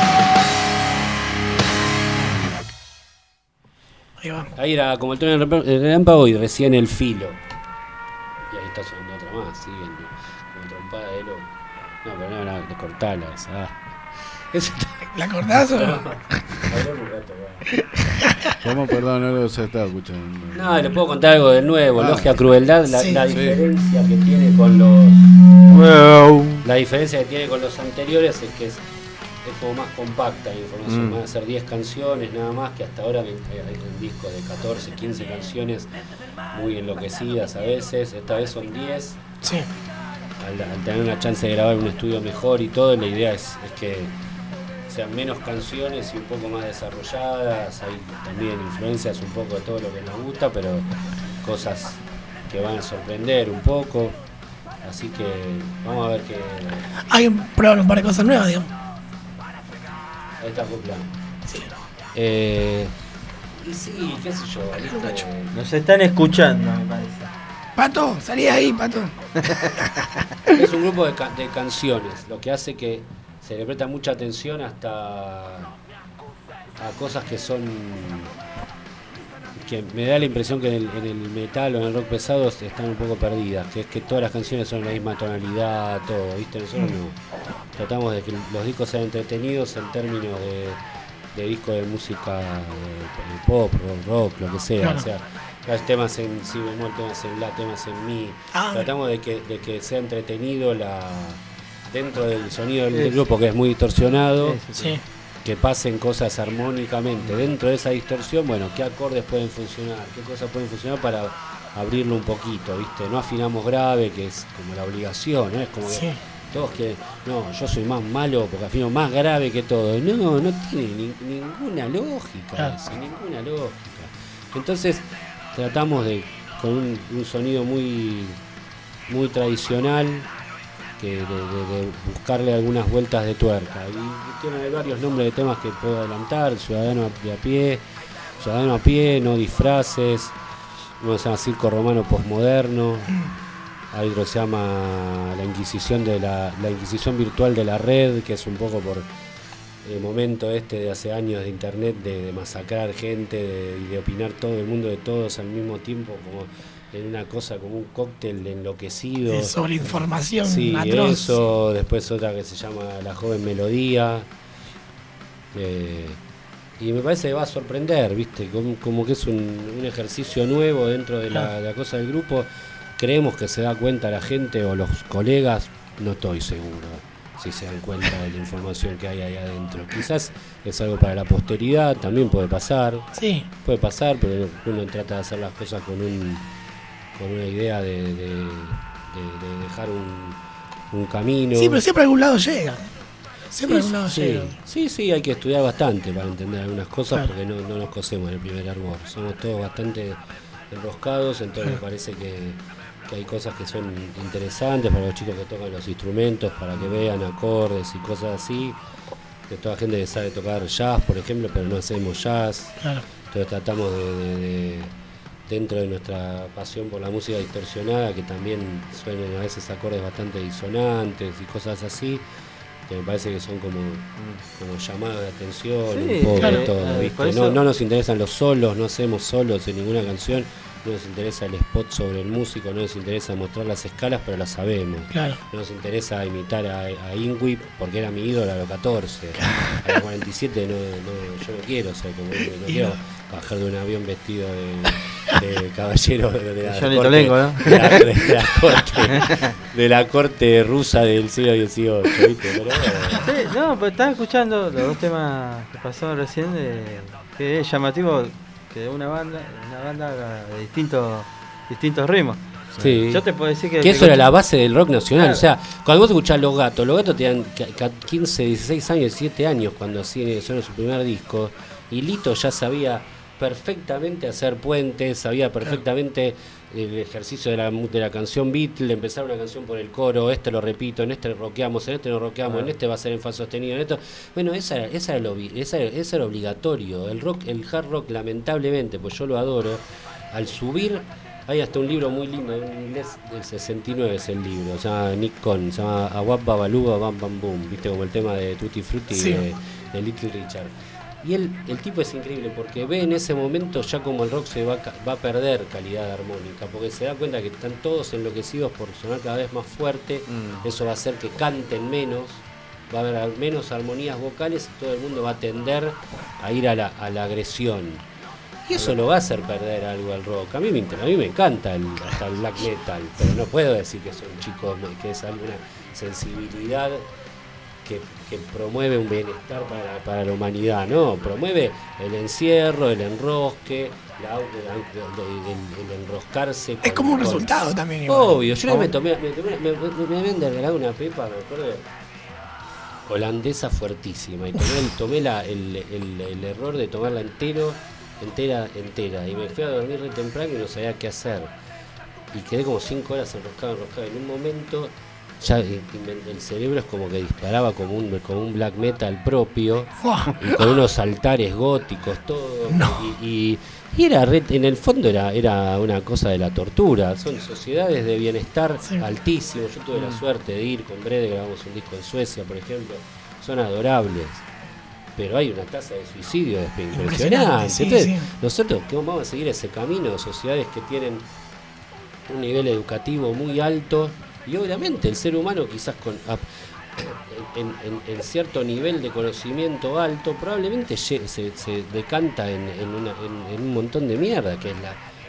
S4: Ahí va.
S11: Ahí era como el trueno del relámpago y recién el filo. Y ahí está sonando otra más, siguen como trompada de loco. No, pero no, de cortala esa. Esa está-
S4: ¿La cortás o no?
S11: Hablame un rato, va.
S3: ¿Cómo? Perdón, no lo se está escuchando.
S11: No, le puedo contar algo de nuevo.
S3: Ah.
S11: Logia Crueldad, la
S4: Sí.
S11: diferencia que tiene con los.
S2: Wow.
S11: La diferencia que tiene con los anteriores es que es como más compacta la información. Van a ser 10 canciones nada más, que hasta ahora hay un disco de 14, 15 canciones muy enloquecidas a veces. Esta vez son 10.
S4: Sí.
S11: Al tener una chance de grabar en un estudio mejor y todo, la idea es que sean menos canciones y un poco más desarrolladas. Hay también influencias un poco de todo lo que nos gusta, pero cosas que van a sorprender un poco. Así que vamos a ver qué.
S4: Hay que probar un par de cosas nuevas, digamos.
S11: Ahí está acoplado.
S4: Sí.
S11: Y sí, qué sé yo, ¿viste?
S2: Nos están escuchando, me parece.
S4: Pato, salí ahí, Pato.
S11: Es un grupo de canciones, lo que hace que se le presta mucha atención hasta a cosas que son, que me da la impresión que en el metal o en el rock pesado están un poco perdidas, que es que todas las canciones son la misma tonalidad, todo, ¿viste? Nosotros no tratamos de que los discos sean entretenidos en términos de disco de música pop, rock, lo que sea,
S4: Claro.
S11: o sea, Hay temas en si bemol, temas en la, temas en mi. Tratamos de que sea entretenido dentro del sonido del grupo, que es muy distorsionado.
S4: Sí.
S11: Que pasen cosas armónicamente dentro de esa distorsión. Bueno, qué acordes pueden funcionar, qué cosas pueden funcionar para abrirlo un poquito, ¿viste? No afinamos grave, que es como la obligación, ¿no? Es como que todos que no, yo soy más malo porque afino más grave que todo. No tiene ninguna lógica eso, ninguna lógica. Entonces tratamos de con un sonido muy tradicional, que de buscarle algunas vueltas de tuerca. Y tienen varios nombres de temas que puedo adelantar: Ciudadano a pie, No disfraces, uno se llama Circo Romano Postmoderno, hay otro que se llama La Inquisición la Inquisición Virtual de la Red, que es un poco por el momento de hace años de internet, de masacrar gente y de opinar todo el mundo de todos al mismo tiempo, como en una cosa, como un cóctel enloquecido.
S4: Sobre información
S11: atroz. Eso, después otra que se llama La Joven Melodía. Y me parece que va a sorprender, ¿viste? Como que es un ejercicio nuevo dentro de la cosa del grupo. Creemos que se da cuenta la gente o los colegas, no estoy seguro si se dan cuenta de la información que hay ahí adentro. Quizás es algo para la posteridad, también puede pasar.
S4: Sí.
S11: Puede pasar, pero uno trata de hacer las cosas con una idea de dejar un camino.
S4: Sí, pero siempre a algún lado llega. Siempre a algún lado llega.
S11: Sí, hay que estudiar bastante para entender algunas cosas, porque no nos cosemos en el primer árbol. Somos todos bastante enroscados, entonces me parece que hay cosas que son interesantes para los chicos que tocan los instrumentos, para que vean acordes y cosas así. De toda gente que sabe tocar jazz, por ejemplo, pero no hacemos jazz.
S4: Claro.
S11: Entonces tratamos de dentro de nuestra pasión por la música distorsionada, que también suenen a veces acordes bastante disonantes y cosas así, que me parece que son como llamados de atención, un poco de todo, ¿viste? No nos interesan los solos, no hacemos solos en ninguna canción, no nos interesa el spot sobre el músico, no nos interesa mostrar las escalas, pero las sabemos.
S4: Claro.
S11: No nos interesa imitar a Ingui porque era mi ídolo a los 14. A los 47 yo no quiero ser como él, no quiero bajar de un avión vestido de caballero de la
S2: Johnny
S11: corte,
S2: Tolengo, ¿no?
S11: de la corte rusa del siglo XVIII, ¿viste? Pero
S2: pero estaba escuchando los dos temas que pasaron recién, que es llamativo que de una banda de distintos ritmos.
S11: Sí.
S2: Yo te puedo decir que
S11: eso era la base del rock nacional.
S2: Claro.
S11: O sea, cuando vos escuchás Los Gatos tenían 15, 16 años, 17 años cuando hicieron su primer disco, y Lito ya sabía perfectamente hacer puentes, sabía perfectamente el ejercicio de la canción Beatle, empezar una canción por el coro, lo repito, en este rockeamos, en este no rockeamos, en este va a ser en fa sostenido, en esto. Bueno, esa era obligatorio. El hard rock, lamentablemente, pues yo lo adoro, al subir, hay hasta un libro muy lindo en inglés del 69, es el libro, se llama Nick Cohn, se llama Awap Babaluba Bam Bam Boom, viste, como el tema de Tutti Frutti de Little Richard. Y el tipo es increíble porque ve en ese momento ya como el rock se va a perder calidad armónica, porque se da cuenta que están todos enloquecidos por sonar cada vez más fuerte. Eso va a hacer que canten menos, va a haber menos armonías vocales y todo el mundo va a tender a ir a la agresión. Y eso lo va a hacer perder algo al rock. A mí me encanta hasta el black metal, pero no puedo decir que son chicos, que es alguna sensibilidad que promueve un bienestar para la humanidad, no, promueve el encierro, el enrosque, el enroscarse.
S4: Es como un resultado también. Igual.
S11: Obvio, yo me habían regalado una pepa, me acuerdo, holandesa fuertísima, y tomé el error de tomarla entera, y me fui a dormir re temprano y no sabía qué hacer. Y quedé como 5 horas enroscado. En un momento ya el cerebro es como que disparaba como un black metal propio, y con unos altares góticos, todo. Y era en el fondo era una cosa de la tortura. Son sociedades de bienestar altísimo. Yo tuve la suerte de ir con Brede, grabamos un disco en Suecia, por ejemplo. Son adorables, pero hay una tasa de suicidio impresionante. Entonces, nosotros que vamos a seguir ese camino, sociedades que tienen un nivel educativo muy alto, y obviamente el ser humano quizás en cierto nivel de conocimiento alto probablemente se decanta en un montón de mierda, que es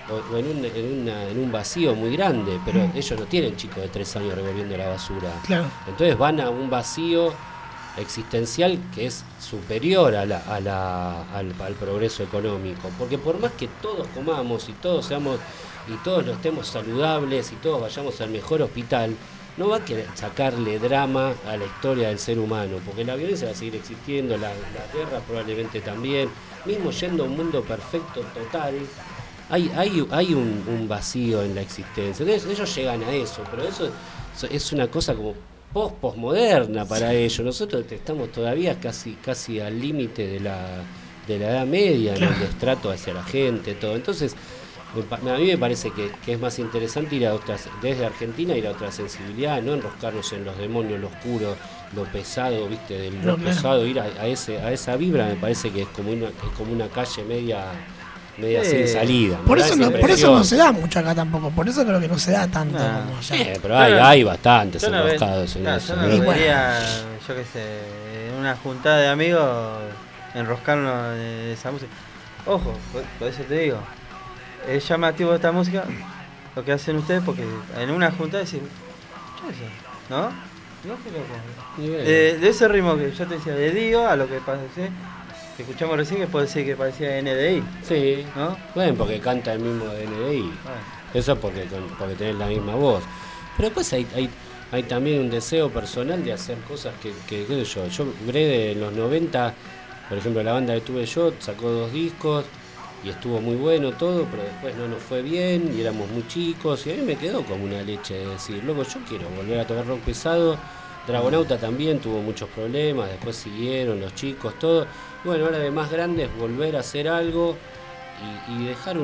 S11: o en un vacío muy grande, pero ellos no tienen chicos de 3 años revolviendo la basura.
S4: Claro.
S11: Entonces van a un vacío existencial que es superior al progreso económico, porque por más que todos comamos y todos no estemos saludables y todos vayamos al mejor hospital, no va a querer sacarle drama a la historia del ser humano, porque la violencia va a seguir existiendo, la guerra probablemente también, mismo yendo a un mundo perfecto, total, hay un vacío en la existencia. Entonces ellos llegan a eso, pero eso es una cosa como postmoderna para ellos. Nosotros estamos todavía casi al límite de la Edad Media, en el destrato hacia la gente, todo. Entonces a mí me parece que es más interesante ir a otras, desde Argentina ir a otra sensibilidad, no enroscarnos en los demonios, lo oscuro, lo pesado, viste, del rock pesado, ir a esa vibra. Me parece que es como una calle media sin salida.
S4: Por eso no se da mucho acá tampoco, por eso creo que no se da tanto como allá.
S11: Pero hay bastantes enroscados en eso.
S2: Yo no vería, yo qué sé, en una juntada de amigos enroscarnos en esa música. Ojo, por eso te digo, es llamativo esta música, lo que hacen ustedes, porque en una juntada decís, ¿qué es eso? ¿No? No, qué loco. De ese ritmo que yo te decía, de Dio a lo que parece, que escuchamos recién, que puede decir que parecía NDI.
S11: Sí,
S2: ¿no?
S11: Bueno, porque canta el mismo de NDI. Eso es porque tenés la misma voz. Pero después hay también un deseo personal de hacer cosas que qué sé yo. Brede en los 90, por ejemplo, la banda que tuve yo sacó 2 discos y estuvo muy bueno todo, pero después no nos fue bien y éramos muy chicos y a mí me quedó como una leche de decir, loco, yo quiero volver a tocar rock pesado. Dragonauta también tuvo muchos problemas, después siguieron los chicos, todo. Bueno, ahora de más grandes volver a hacer algo y dejar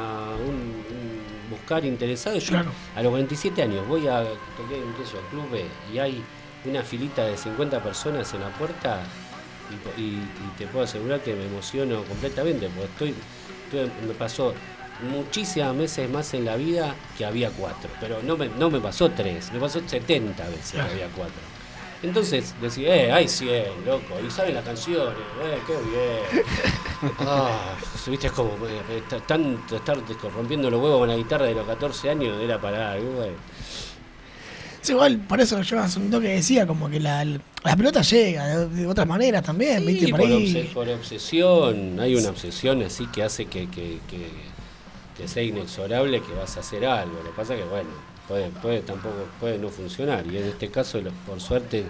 S11: buscar interesado. Yo a los 27 años voy a tocar en Club B y hay una filita de 50 personas en la puerta y te puedo asegurar que me emociono completamente, porque me pasó muchísimas veces más en la vida que había 4, pero no me pasó 3, me pasó 70 veces que había 4. Entonces decís, hay 100, loco, y saben las canciones, qué bien. Viste, es como estar rompiendo los huevos con la guitarra de los 14 años era para algo,
S4: Sí, igual, por eso yo hace un toque decía, como que la pelota llega de otras maneras también,
S11: sí,
S4: ¿viste?
S11: Por obsesión, hay una obsesión así que hace que sea inexorable que vas a hacer algo. Lo que pasa que, bueno, puede no funcionar, y en este caso, por suerte,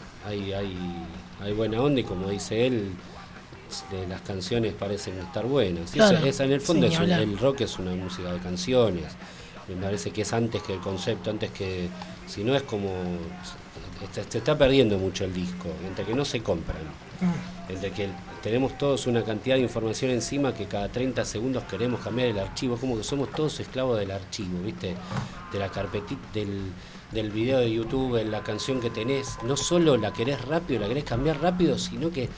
S11: hay buena onda, y como dice él, las canciones parecen estar buenas. Claro, en el fondo el rock es una música de canciones. Me parece que es antes que el concepto, antes que... Si no es como... Se está perdiendo mucho el disco, entre que no se compran, entre que tenemos todos una cantidad de información encima que cada 30 segundos queremos cambiar el archivo. Es como que somos todos esclavos del archivo, ¿viste? De la carpetita, del video de YouTube, la canción que tenés. No solo la querés rápido, la querés cambiar rápido, sino que...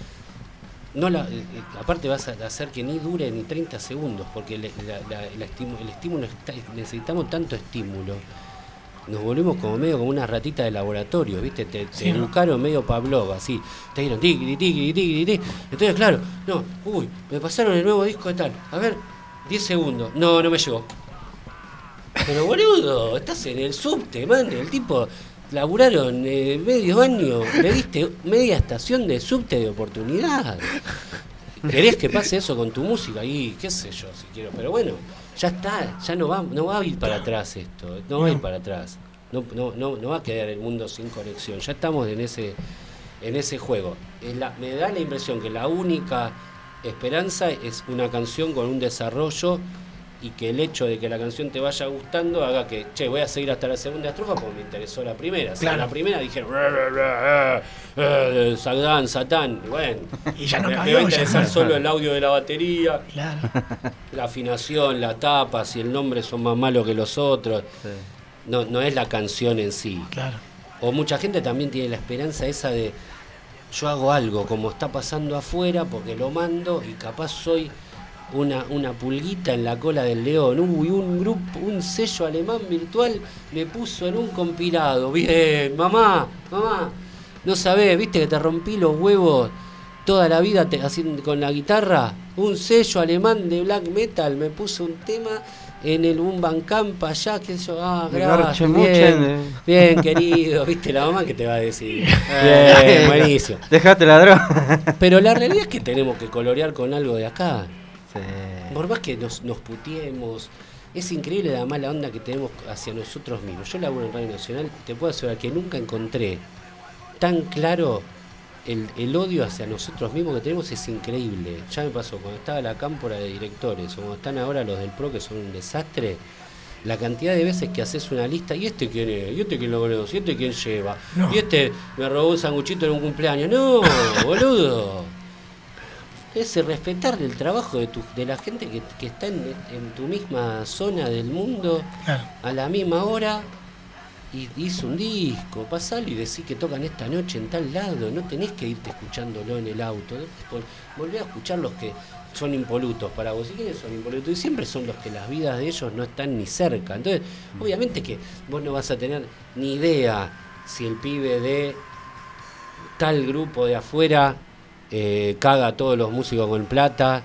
S11: aparte vas a hacer que ni dure ni 30 segundos, porque el estímulo necesitamos tanto estímulo, nos volvemos como una ratita de laboratorio, ¿viste? Te educaron medio Pavlov, así, te dieron tiki. Entonces, claro, me pasaron el nuevo disco de tal, a ver, 10 segundos, no me llegó. Pero boludo, estás en el subte, man, el tipo... Laburaron medio año, le diste media estación de subte de oportunidad. ¿Querés que pase eso con tu música? Y qué sé yo, si quiero. Pero bueno, ya está, ya no va a ir para atrás esto, no va a ir para atrás. No va a quedar el mundo sin conexión. Ya estamos en ese juego. Me da la impresión que la única esperanza es una canción con un desarrollo, y que el hecho de que la canción te vaya gustando haga que, voy a seguir hasta la segunda estrofa porque me interesó la primera. Claro. O sea, la primera dijeron Satán, bueno,
S4: y ya no
S11: me va a interesar solo el audio de la batería, claro, la afinación, la tapa, si el nombre son más malos que los otros. Sí. No es la canción en sí.
S4: Claro.
S11: O mucha gente también tiene la esperanza esa de yo hago algo como está pasando afuera porque lo mando y capaz soy una pulguita en la cola del león. Un sello alemán virtual me puso en un compilado. Bien, mamá, no sabés, viste que te rompí los huevos toda la vida haciendo con la guitarra. Un sello alemán de black metal me puso un tema en el un Bancamp allá, qué sé yo,
S2: De
S11: gracias,
S2: Garchemuchen,
S11: bien querido, viste la mamá que te va a decir, bien, buenísimo.
S2: Dejate la droga.
S11: Pero la realidad es que tenemos que colorear con algo de acá.
S2: Sí.
S11: Por más que nos putiemos, es increíble la mala onda que tenemos hacia nosotros mismos. Yo laburo en Radio Nacional y te puedo asegurar que nunca encontré tan claro el odio hacia nosotros mismos que tenemos. Es increíble. Ya me pasó cuando estaba la cámpora de directores o cuando están ahora los del PRO, que son un desastre. La cantidad de veces que haces una lista, ¿y este quién es? ¿Y este quién lo conoce? ¿Y este quién lleva?
S4: No.
S11: ¿Y este me robó un sanguchito en un cumpleaños? No, boludo. Es respetar el trabajo de la gente que está en tu misma zona del mundo,
S4: Claro.
S11: a la misma hora, y hizo un disco. Pasalo y decís que tocan esta noche en tal lado. No tenés que irte escuchándolo en el auto. Volvé a escuchar los que son impolutos para vos. ¿Y quiénes son impolutos? Y siempre son los que las vidas de ellos no están ni cerca. Entonces, obviamente que vos no vas a tener ni idea si el pibe de tal grupo de afuera caga a todos los músicos con plata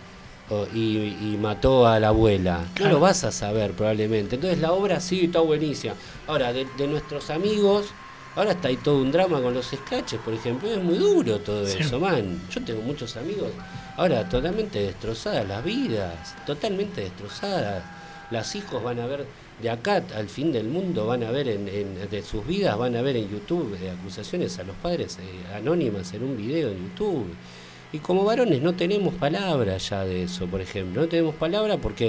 S11: y mató a la abuela.
S4: Claro.
S11: No lo vas a saber probablemente. Entonces la obra sí está buenísima. Ahora, de nuestros amigos, ahora está ahí todo un drama con los scratches, por ejemplo. Es muy duro todo
S4: Sí.
S11: eso, man. Yo tengo muchos amigos ahora totalmente destrozadas las vidas, totalmente destrozadas. Los hijos van a ver de acá al fin del mundo, van a ver de sus vidas, van a ver en YouTube acusaciones a los padres anónimas en un video en YouTube. Y como varones no tenemos palabra ya de eso, por ejemplo. No tenemos palabra porque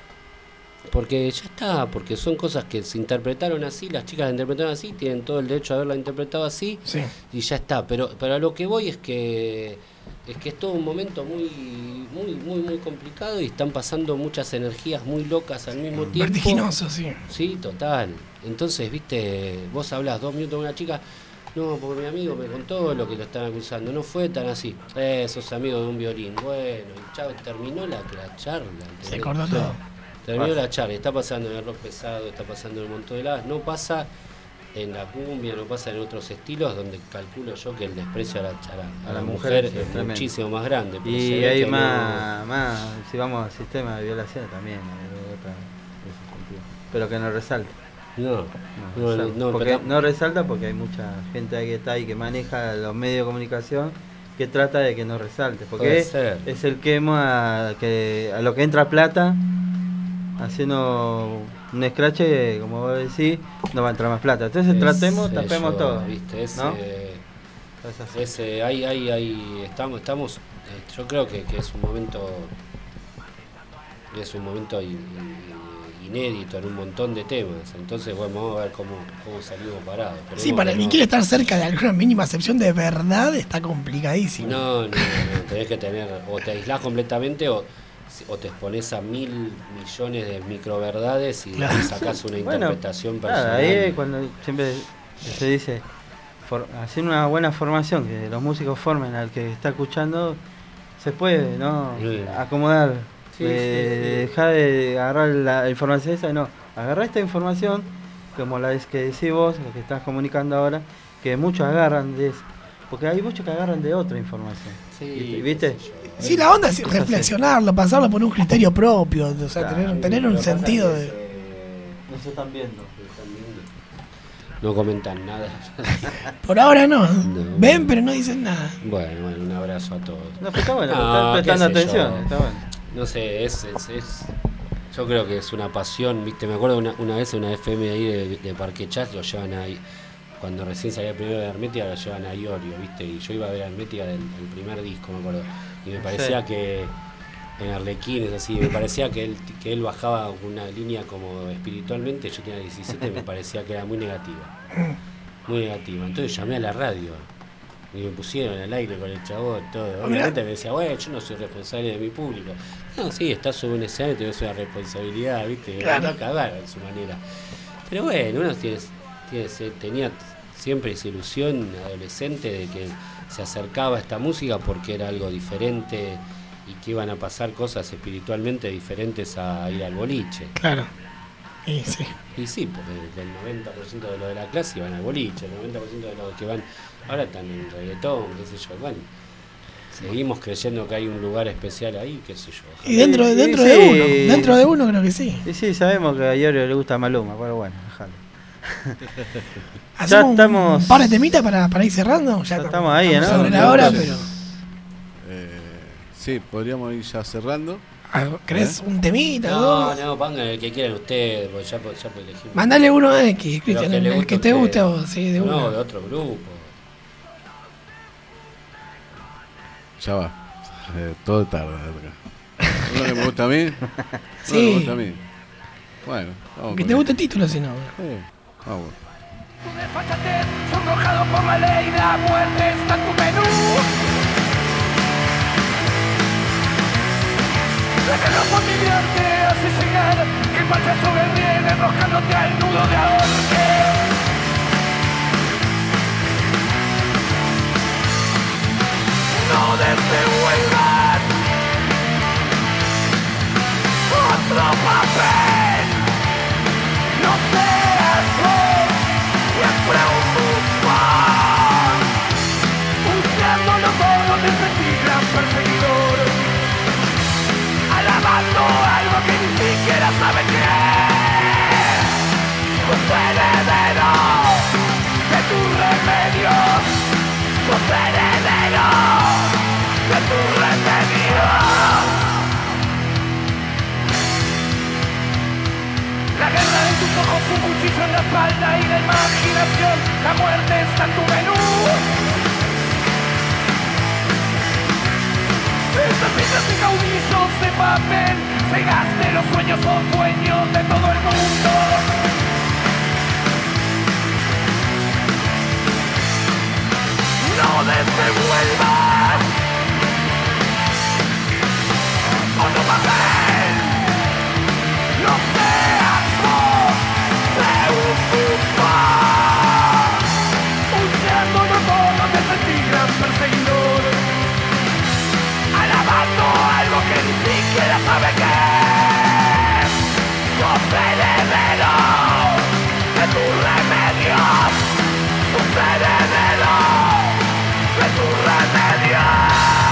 S11: ya está, porque son cosas que se interpretaron así, las chicas la interpretaron así, tienen todo el derecho a haberla interpretado así,
S4: Sí.
S11: y ya está. Pero a lo que voy es que es todo un momento muy complicado y están pasando muchas energías muy locas al mismo tiempo.
S4: Vertiginoso, sí.
S11: Sí, total. Entonces, viste, vos hablás 2 minutos con una chica, no, porque mi amigo me contó lo que lo están acusando, no fue tan así. Sos amigo de un violín. Bueno, y chao, terminó la charla. ¿entendés?
S4: Se acordó todo.
S11: Terminó la charla, está pasando en el rock pesado, está pasando en un montón de lados, no pasa en la cumbia, no pasa en otros estilos donde calculo yo que el desprecio a la mujer
S2: sí,
S11: es
S2: tremendo.
S11: muchísimo más grande. Pero se
S2: Y
S11: ve
S2: hay
S11: que
S2: más, si vamos al sistema de violaciones también, ese sentido. Pero que no resalta.
S11: No,
S2: Porque no resalta porque hay mucha gente ahí que está ahí que maneja los medios de comunicación que trata de que no resalte.
S11: Puede
S2: Porque
S11: ser.
S2: es el quema a lo que entra plata, haciendo un scratch, como vos decís, no va a entrar más plata. Entonces tratemos, tapemos todo.
S11: ¿Viste?
S2: ¿no?
S11: Es ahí estamos yo creo que es un momento inédito en un montón de temas. Entonces bueno, vamos a ver cómo salimos parados.
S4: Sí, para el que quiere estar cerca de alguna mínima excepción de verdad está complicadísimo.
S11: No, tenés que tener, o te aislás completamente o te exponés a 1.000 millones de microverdades y
S4: Claro.
S11: sacás una
S2: Bueno,
S11: interpretación personal.
S2: claro, ahí es cuando siempre se dice hacer una buena formación, que los músicos formen al que está escuchando, se puede, ¿no?
S11: Sí.
S2: Acomodar,
S11: Sí,
S2: dejar de agarrar la información esa, no, agarrar esta información, como la que decís vos, lo que estás comunicando ahora, que muchos agarran de eso, porque hay muchos que agarran de otra información.
S11: Sí,
S2: ¿Viste?
S4: Sí, la onda es reflexionarlo, pasarlo por un criterio propio, o sea,
S2: Claro,
S4: tener un sentido de...
S2: No se están viendo.
S11: No comentan nada.
S4: Por ahora no.
S11: No.
S4: Ven, pero no dicen nada.
S11: Bueno, un abrazo a todos.
S2: No, pero está bueno,
S11: No,
S2: están prestando
S11: qué sé
S2: atención,
S11: yo.
S2: está bueno.
S11: No sé, yo creo que es una pasión, viste, me acuerdo una vez en una FM ahí de Parque Chas, lo llevan ahí, cuando recién salía el primero de Hermética, lo llevan a Iorio, viste, y yo iba a ver a Hermética del primer disco, me acuerdo, y me parecía que en Arlequines, así, me parecía que él bajaba una línea como espiritualmente, yo tenía 17, me parecía que era muy negativa, entonces llamé a la radio, y me pusieron al aire con el chabón, todo. Obviamente me decía, bueno, yo no soy responsable de mi público. No, sí, estás sobre un escenario y tenés una responsabilidad, ¿viste?
S4: Claro.
S11: Me va a cagar en su manera. Pero bueno, uno tenía siempre esa ilusión adolescente de que se acercaba a esta música porque era algo diferente y que iban a pasar cosas espiritualmente diferentes a ir al boliche.
S4: Claro. Y sí.
S11: Y sí, porque el 90% de los de la clase iban al boliche, el 90% de los que van ahora están en reggaetón, qué sé yo, bueno. seguimos creyendo que hay un lugar especial ahí, qué sé yo.
S4: Y dentro de uno creo que sí.
S2: Y sí, sabemos que a Iorio le gusta Maluma, pero bueno, déjalo.
S4: Hacemos
S2: estamos-
S4: un par de temitas para ir cerrando. Ya
S2: estamos ahí, ¿no?
S4: sobre la hora, pero
S3: Sí, podríamos ir ya cerrando.
S4: ¿querés un temita? dos?
S11: No, pongan el que quieran ustedes, porque ya elegimos.
S4: Mandale uno a X,
S11: Pero
S4: Cristian,
S11: que le
S4: el
S11: guste
S4: que
S11: a
S4: te
S11: ustedes.
S4: guste a vos, sí, de
S11: No,
S4: uno.
S11: de otro grupo.
S3: Ya va. Todo tarde acá. Uno que me gusta a mí. Uno
S4: Sí.
S3: que me gusta a mí. Bueno, vamos
S4: Que
S3: con
S4: te guste el título, si no.
S3: Vamos.
S1: Desfachatez, sonrojado por la ley, la muerte está en tu menú. La guerra familiar te hace llegar, que marcha sobre el riel, enroscándote al nudo de ahorque. No devuelvas otro papel, no seas vos siempre un bufón, buscándolo todo de sentir gran perseguidor, alabando algo que ni siquiera sabe qué es. Sos heredero de tus remedios, sos heredero de tus remedios. La guerra en tus ojos, un cuchillo en la espalda y la imaginación, la muerte está en tu menú. Estas piezas y caudillos de papel, cegaste los sueños, son dueños de todo el mundo. No devuelvas otro papel, no seas vos de un bufón, buscándolo todo de sentir gran perseguidor, alabando algo que ni siquiera sabe qué es. Sos heredero de tus remedios, sos heredero de tus remedios.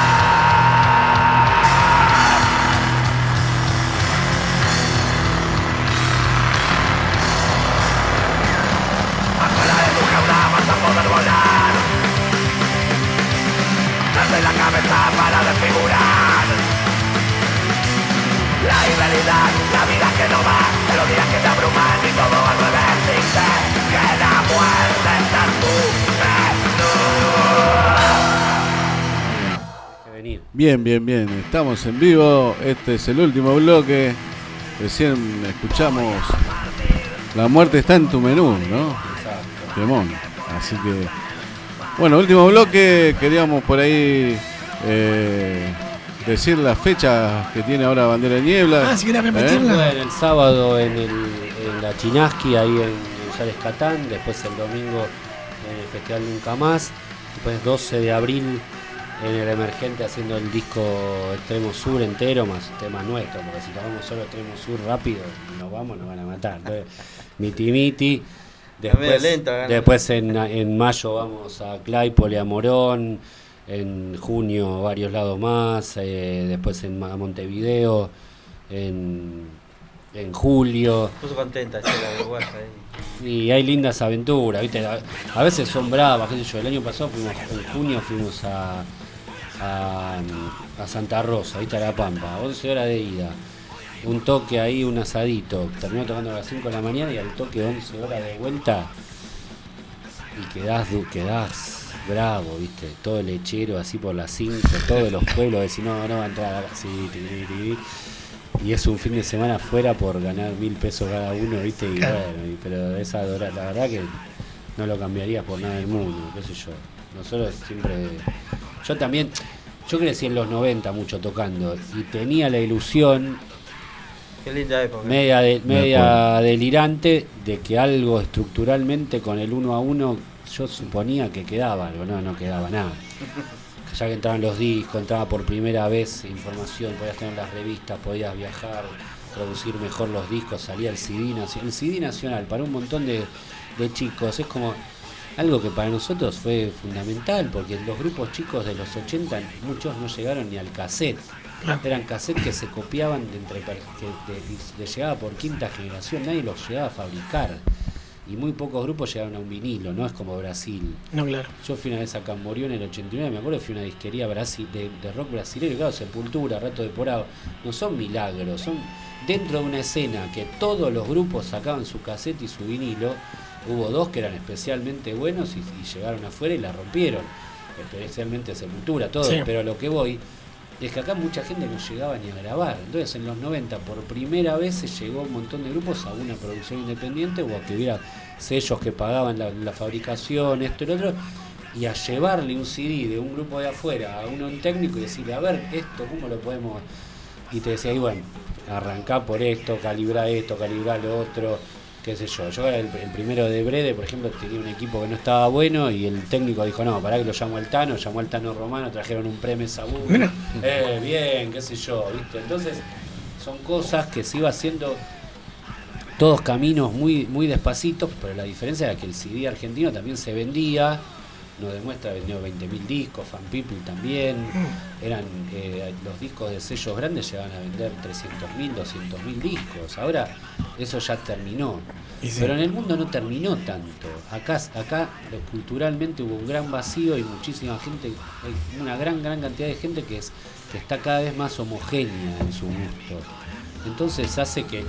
S1: Afuera de tu jaula vas a poder volar, desde la cabeza para desfigurar la irrealidad, la vida que no va, de los días que te abruman y todo al revés. Dice que la muerte está en tu menú.
S3: Bien. Estamos en vivo. Este es el último bloque. Recién escuchamos La muerte está en tu menú, ¿no? Temón. Así que, bueno, último bloque. Queríamos por ahí decir las fechas que tiene ahora Bandera de Niebla.
S4: Ah, si querés repetirla.
S11: Bueno, el sábado en la Chinaski, ahí en González Catán. Después el domingo en el Festival Nunca Más. Después 12 de abril en el Emergente haciendo el disco Extremo Sur entero, más temas nuestros, porque si tocamos solo Extremo Sur rápido, nos van a matar. Entonces, Miti Miti. Después en mayo vamos a Claypole, a Morón. En junio varios lados más. Después a Montevideo. En julio.
S2: Puso contenta, la uruguaya ahí.
S11: Y hay lindas aventuras, ¿viste? A veces son bravas, qué sé yo. El año pasado en junio fuimos a Santa Rosa, ¿viste? A La Pampa, 11 horas de ida. Un toque ahí, un asadito. Terminó tocando a las 5 de la mañana y al toque 11 horas de vuelta. Y quedás bravo, ¿viste? Todo el lechero así por las 5, todos los pueblos, decís, no va a entrar así, y es un fin de semana fuera por ganar 1.000 pesos cada uno, ¿viste? Y
S4: Claro.
S11: bueno, pero esa hora, la verdad que no lo cambiaría por nada del mundo, qué sé yo. Nosotros siempre... Yo crecí en los 90 mucho tocando y tenía la ilusión
S2: Qué linda época.
S11: media delirante de que algo estructuralmente con el 1 a 1 yo suponía que quedaba algo, no quedaba nada. Ya que entraban los discos, entraba por primera vez información, podías tener las revistas, podías viajar, producir mejor los discos, salía el CD nacional para un montón de chicos. Es como algo que para nosotros fue fundamental, porque los grupos chicos de los 80 muchos no llegaron ni al cassette. Eran cassettes que se copiaban que les llegaba por quinta generación, nadie los llegaba a fabricar. Y muy pocos grupos llegaron a un vinilo, no es como Brasil.
S4: No, claro.
S11: Yo fui una vez a Camboriú en el 89, me acuerdo que fui a una disquería de rock brasileño, claro, Sepultura, Rato de Porado. No son milagros, son dentro de una escena que todos los grupos sacaban su cassette y su vinilo. Hubo dos que eran especialmente buenos y llegaron afuera y la rompieron. Especialmente Sepultura, todos.
S4: Sí.
S11: Pero a lo que voy es que acá mucha gente no llegaba ni a grabar. Entonces en los 90 por primera vez se llegó un montón de grupos a una producción independiente o a que hubiera sellos que pagaban la fabricación, esto y lo otro, y a llevarle un CD de un grupo de afuera a uno en técnico y decirle, a ver, esto, ¿cómo lo podemos? Y te decía, y bueno, arrancá por esto, calibrá lo otro, qué sé yo. Yo era el primero de Brede, por ejemplo, tenía un equipo que no estaba bueno y el técnico dijo, no, pará que lo llamó al Tano Romano, trajeron un Preme Sabú, bien, qué sé yo, ¿viste? Entonces, son cosas que se iba haciendo todos caminos muy, muy despacitos, pero la diferencia era que el CD argentino también se vendía, nos demuestra, vendió 20.000 discos, Fan People también, eran los discos de sellos grandes llegaban a vender 300.000, 200.000 discos, ahora eso ya terminó, pero en el mundo no terminó tanto, acá culturalmente hubo un gran vacío y muchísima gente, hay una gran cantidad de gente que está cada vez más homogénea en su gusto. Entonces hace que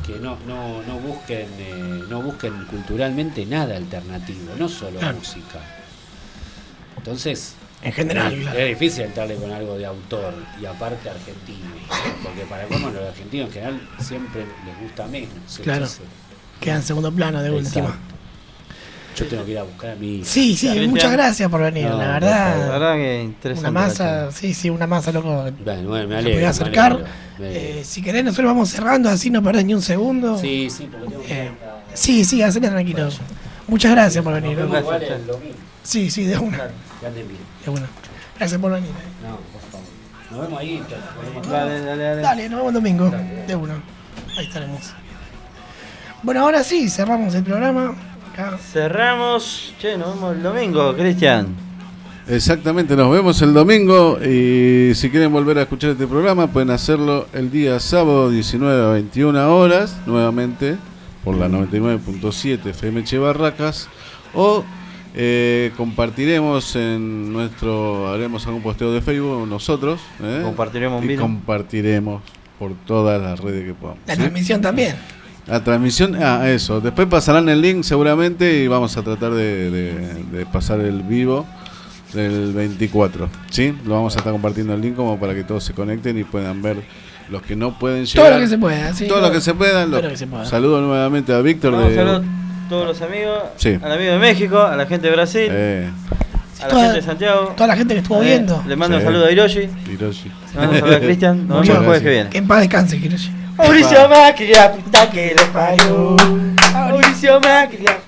S11: no busquen culturalmente nada alternativo, no solo música. Entonces,
S4: en general,
S11: es difícil entrarle con algo de autor y aparte argentino, porque para como los argentinos en general siempre les gusta menos.
S4: Claro,
S11: Entonces,
S4: queda en segundo plano de última.
S11: Yo tengo que ir a buscar a mi...
S4: Sí, muchas gracias por venir,
S2: No,
S4: la verdad
S2: que interesante.
S4: Una masa, una masa, loco.
S11: Bueno, me
S4: se
S11: alegro,
S4: podía acercar.
S11: me alegro.
S4: Si querés, nosotros vamos cerrando, así no perdés ni un segundo.
S11: Sí, porque tengo que...
S4: Sí, hacele tranquilo. Muchas gracias por venir.
S11: Nos vemos igual el domingo.
S4: Sí, de una.
S11: Que anden bien.
S4: De una. Gracias por venir.
S11: No, por favor. Nos vemos ahí.
S4: Dale, nos vemos el domingo. De una. Ahí estaremos. Bueno, ahora sí, cerramos el programa. Acá.
S2: Cerramos. Nos vemos el domingo, Cristian.
S3: Exactamente, nos vemos el domingo y si quieren volver a escuchar este programa pueden hacerlo el día sábado 19 a 21 horas, nuevamente por la 99.7 FM Che Barracas, o compartiremos haremos algún posteo de Facebook nosotros,
S2: compartiremos un video.
S3: Compartiremos por todas las redes que podamos.
S4: La transmisión también.
S3: La transmisión, eso, después pasarán el link seguramente y vamos a tratar de pasar el vivo del 24, ¿sí? Lo vamos a estar compartiendo el link como para que todos se conecten y puedan ver los que no pueden llegar.
S4: Todo lo que se pueda, sí.
S3: Todo lo que se pueda. Saludo nuevamente a Víctor.
S2: Saludos a todos los amigos, al amigo de México, a la gente de Brasil, a la gente de Santiago.
S4: Toda la gente que estuvo viendo.
S2: Le mando un saludo a Hiroshi. Le mando un saludo a Cristian. Nos vemos el jueves que viene.
S4: Que en paz descanse, Hiroshi.
S2: Mauricio Macri, la puta que lo parió. Mauricio Macri, la